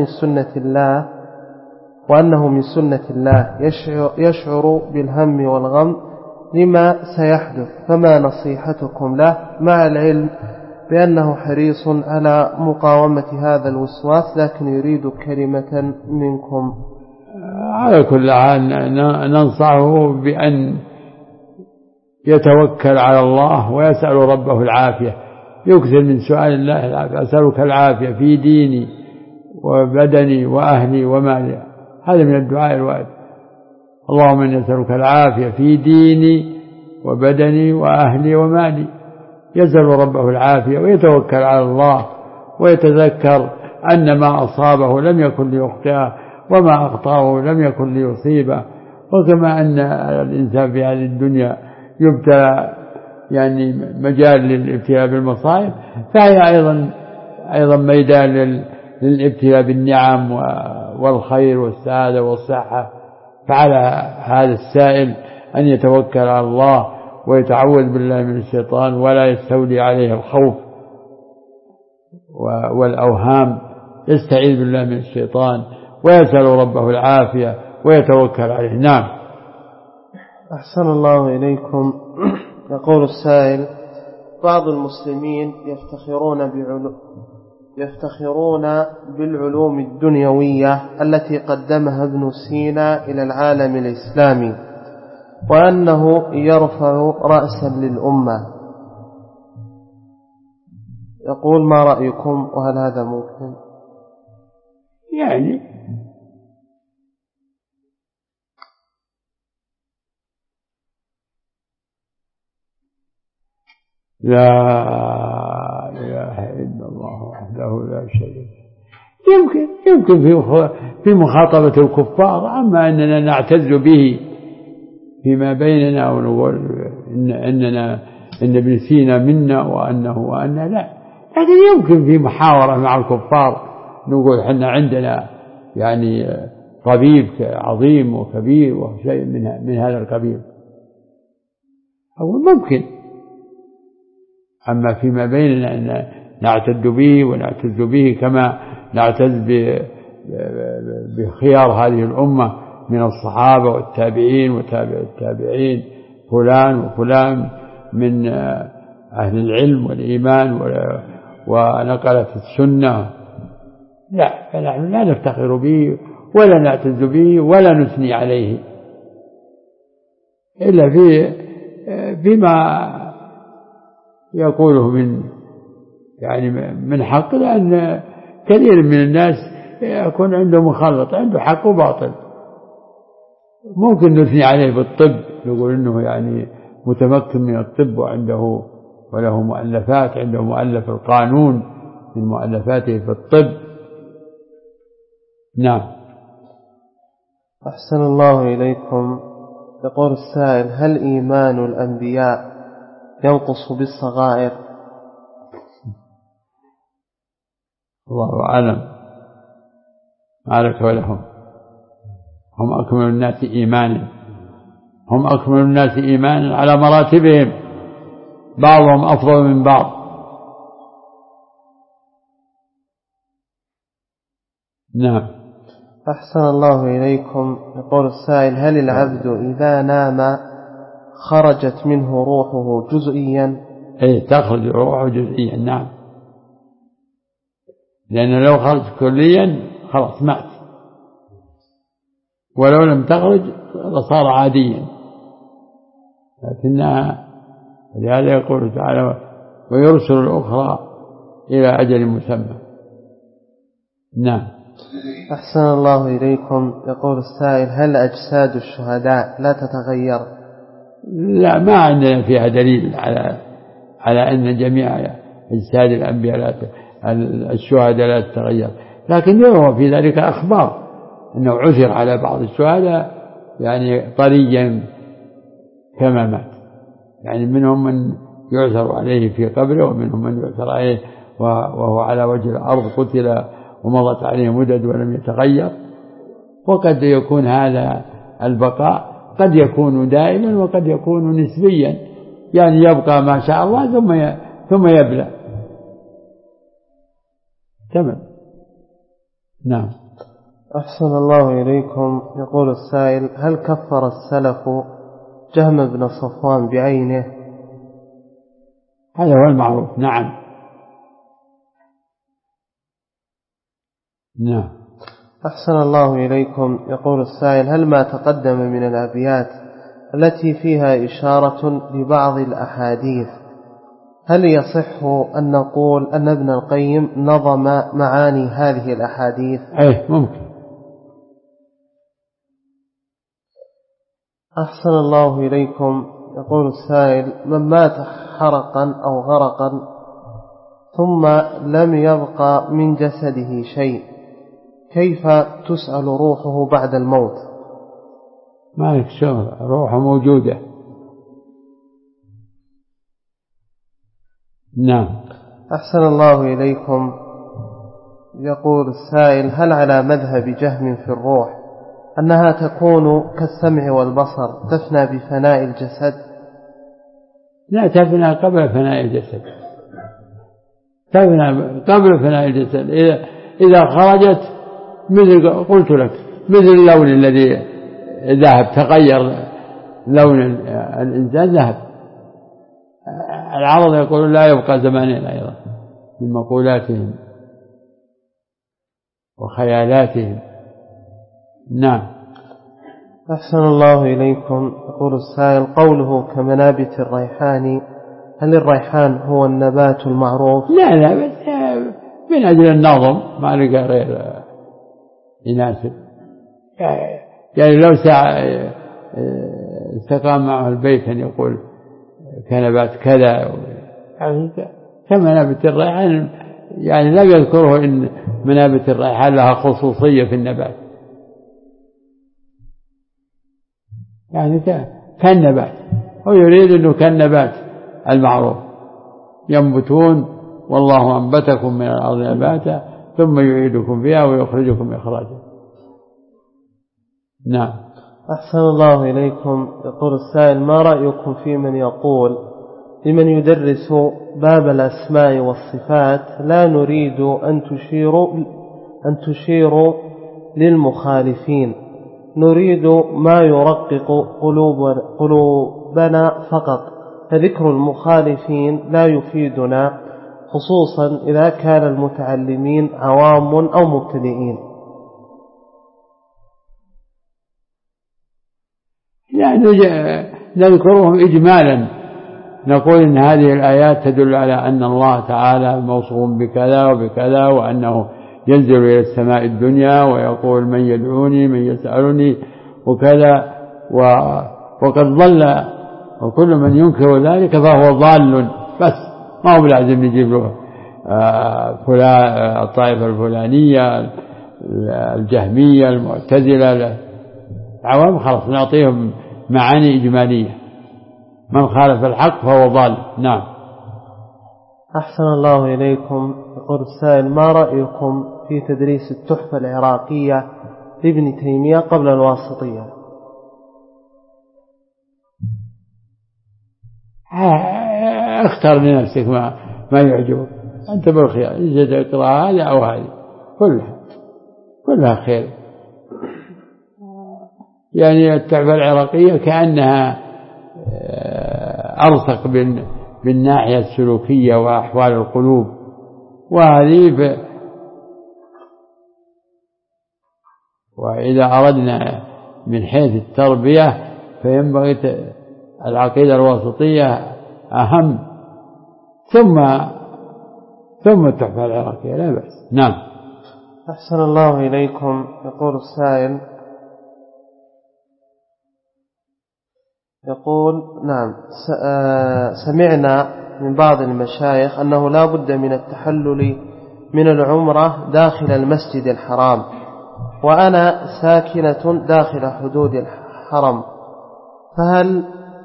من سنة الله يشعر بالهم والغم لما سيحدث، فما نصيحتكم له مع العلم بأنه حريص على مقاومة هذا الوسواس لكن يريد كلمة منكم؟ على كل حال ننصحه بأن يتوكل على الله ويسأل ربه العافية، يكثر من سؤال الله العافية. أسألك العافية في ديني وبدني وأهلي ومالي، هذا من الدعاء الوارد. اللهم إني أسألك العافية في ديني وبدني وأهلي ومالي. يسأل ربه العافية ويتوكل على الله ويتذكر أن ما أصابه لم يكن ليخطئه وما أخطأه لم يكن ليصيبه. وكما أن الإنسان في هذه الدنيا يبتلى يعني مجال للابتلاء بالمصائب، فهي أيضا ميدان للابتلاء بالنعم والخير والسعادة والصحة. فعلى هذا السائل أن يتوكل على الله ويتعوذ بالله من الشيطان، ولا يستولي عليه الخوف والأوهام، يستعيذ بالله من الشيطان ويسأل ربه العافية ويتوكل عليه. نعم. أحسن الله إليكم. يقول السائل: بعض المسلمين يفتخرون بالعلوم الدنيوية التي قدمها ابن سينا إلى العالم الإسلامي، وأنه يرفع رأسا للأمة. يقول: ما رأيكم وهل هذا ممكن؟ يعني لا إله إلا الله وحده لا شريك له. يمكن في مخاطبة الكفار، أما أننا نعتز به فيما بيننا ونقول إن ابن سينا منا وأنه لا. لكن يمكن في محاورة مع الكفار نقول إحنا عندنا يعني طبيب عظيم وكبير وشيء من هذا القبيل، أو ممكن. أما فيما بيننا أن نعتز به كما نعتز بخيار هذه الأمة من الصحابة والتابعين وتابع التابعين، فلان وفلان من أهل العلم والإيمان ونقلة السنة، لا، فنحن لا نفتخر به ولا نعتز به ولا نثني عليه، إلا بما يقوله من حق، لأن كثير من الناس يكون عنده مخلط، عنده حق وباطل. ممكن نثني عليه بالطب، نقول إنه يعني متمكن من الطب وله مؤلفات، عنده مؤلف القانون من مؤلفاته في الطب. نعم. أحسن الله إليكم. يقول السائل: هل إيمان الأنبياء ينقص بالصغائر؟ الله أعلم، ما لك ولهم. هم أكمل الناس إيمانا، هم أكمل الناس إيمانا على مراتبهم، بعضهم أفضل من بعض. نعم. أحسن الله إليكم. يقول السائل: هل العبد إذا نام خرجت منه روحه جزئيا؟ تخرج روحه جزئيا. نعم، لأنه لو خرج كليا خلاص مات، ولو لم تخرج لصار عاديا، لكنها لهذا يقول تعالى: ويرسل الأخرى إلى أجل مسمى. نعم. أحسن الله إليكم. يقول السائل: هل أجساد الشهداء لا تتغير؟ لا، ما عندنا فيها دليل على أن جميع أجساد الأنبياء الشهداء لا تتغير، لكن يروى في ذلك أخبار أنه عثر على بعض الشهداء يعني طريا كما مات، يعني منهم من يعثر عليه في قبره، ومنهم من يعثر عليه وهو على وجه الأرض قتل ومضت عليه مدد ولم يتغير. وقد يكون هذا البقاء قد يكون دائما وقد يكون نسبيا، يعني يبقى ما شاء الله ثم يبلى. تمام. نعم. أحسن الله إليكم. يقول السائل: هل كفر السلف جهم بن صفوان بعينه؟ هذا هو المعروف. نعم. نعم. أحسن الله إليكم. يقول السائل: هل ما تقدم من الأبيات التي فيها إشارة لبعض الأحاديث هل يصح أن نقول أن ابن القيم نظم معاني هذه الأحاديث؟ ممكن. أحسن الله إليكم. يقول السائل: من مات حرقا أو غرقا ثم لم يبقى من جسده شيء، كيف تسأل روحه بعد الموت؟ ما لك شغل، روحه موجودة. نعم. أحسن الله إليكم. يقول السائل: هل على مذهب جهم في الروح أنها تكون كالسمع والبصر تفنى بفناء الجسد؟ لا، تفنى قبل فناء الجسد، تفنى قبل فناء الجسد. إذا خرجت مثل قلت لك، مثل اللون الذي ذهب، تغير لون الإنسان ذهب. العرب يقولون لا يبقى زمانين أيضا من مقولاتهم وخيالاتهم. نعم. أحسن الله إليكم. يقول السائل: قوله كمنابت الريحان، هل الريحان هو النبات المعروف؟ لا، بس من أجل النظم ما لقى غير يناسب. يعني لو استقام معه البيت أن يقول كنبات كذا، كمنابت الريحان، يعني لا يذكره إن منابت الريحان لها خصوصية في النبات، يعني كالنبات، هو يريد أنه كالنبات المعروف ينبتون، والله أنبتكم من الأرض نباتا ثم يعيدكم فيها ويخرجكم إخراجا. نعم. أحسن الله إليكم. يقول السائل: ما رأيكم في من يقول لمن يدرس باب الأسماء والصفات: لا نريد أن تشيروا للمخالفين، نريد ما يرقق قلوبنا فقط، فذكر المخالفين لا يفيدنا، خصوصا إذا كان المتعلمين عوام أو مبتدئين؟ يعني نذكرهم إجمالا، نقول إن هذه الآيات تدل على أن الله تعالى موصوف بكذا وبكذا، وأنه ينزل إلى السماء الدنيا ويقول من يدعوني من يسألني وكذا، وقد ضل، وكل من ينكر ذلك فهو ضال. بس ما هو لازم نجيب له الطائفة الفلانية الجهمية المعتزلة العوام، خلاص نعطيهم معاني إجمالية. من خالف الحق فهو ضال. نعم. أحسن الله إليكم. يقول السائل: ما رأيكم في تدريس التحفة العراقية لابن تيمية قبل الواسطية؟ اختر لنفسك ما يعجبك، أنت بالخيار، إذا تقرأ هذه أو هذه، كلها خير. يعني التحفة العراقية كأنها أرسق بالناحية السلوكية وأحوال القلوب، وهذه وإذا أردنا من حيث التربية فينبغي العقيدة الواسطية أهم، ثم التحفة العراقية، لا بأس. نعم. أحسن الله إليكم. يقول السائل، يقول: نعم، سمعنا من بعض المشايخ أنه لا بد من التحلل من العمرة داخل المسجد الحرام، وأنا ساكنة داخل حدود الحرم، فهل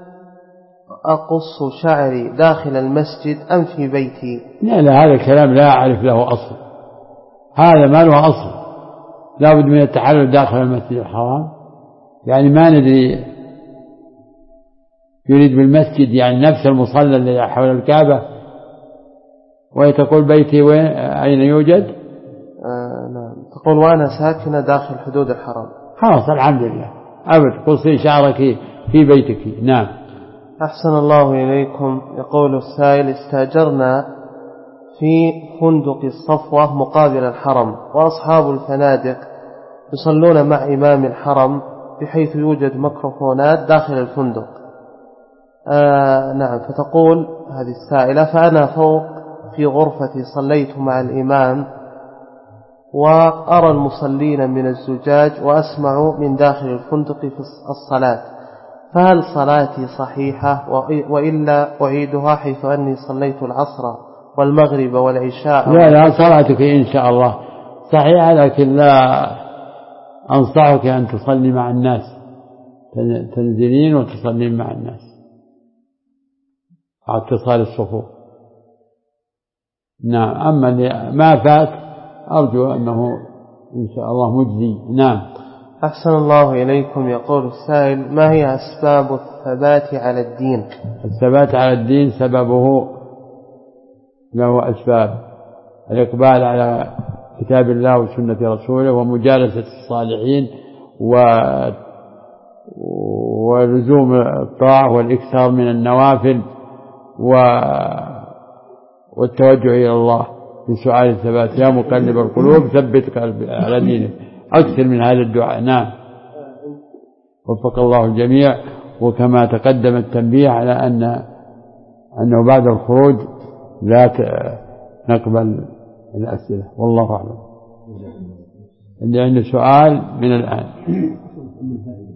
أقص شعري داخل المسجد أم في بيتي؟ لا، هذا الكلام لا أعرف له أصل، هذا ما له أصل. لا بد من التحلل داخل المسجد الحرام، يعني ما ندري يريد بالمسجد يعني نفس المصلى الذي حول الكعبة، وتقول بيتي وين أين يوجد؟ نعم، تقول وأنا ساكنة داخل حدود الحرم. خلاص الحمد لله، أبد قصي شعرك في بيتك. نعم. أحسن الله إليكم. يقول السائل: استأجرنا في فندق الصفوة مقابل الحرم، وأصحاب الفنادق يصلون مع إمام الحرم بحيث يوجد ميكروفونات داخل الفندق. نعم. فتقول هذه السائلة: فأنا فوق في غرفتي صليت مع الإمام، وأرى المصلين من الزجاج وأسمع من داخل الفندق في الصلاة، فهل صلاتي صحيحة؟ وإلا أعيدها، حيث أني صليت العصر والمغرب والعشاء؟ لا، صلاتك إن شاء الله صحيحة، لكن لا أنصحك أن تصلي مع الناس، تنزلين وتصلين مع الناس على اتصال الصفوف. نعم. أما ما فات أرجو أنه إن شاء الله مجزي. نعم. أحسن الله إليكم. يقول السائل: ما هي أسباب الثبات على الدين؟ الثبات على الدين سببه له أسباب: الإقبال على كتاب الله وسنة رسوله، ومجالسة الصالحين، ولزوم الطاعة، والإكثار من النوافل، والتوجه إلى الله بسؤال الثبات. يا مقلب القلوب ثبت قلبي على دينك. أكثر من هذا الدعاء. نعم. وفق الله الجميع. وكما تقدم التنبيه على أنه بعد الخروج لا نقبل الأسئلة، والله أعلم. اللي عنده سؤال من الآن.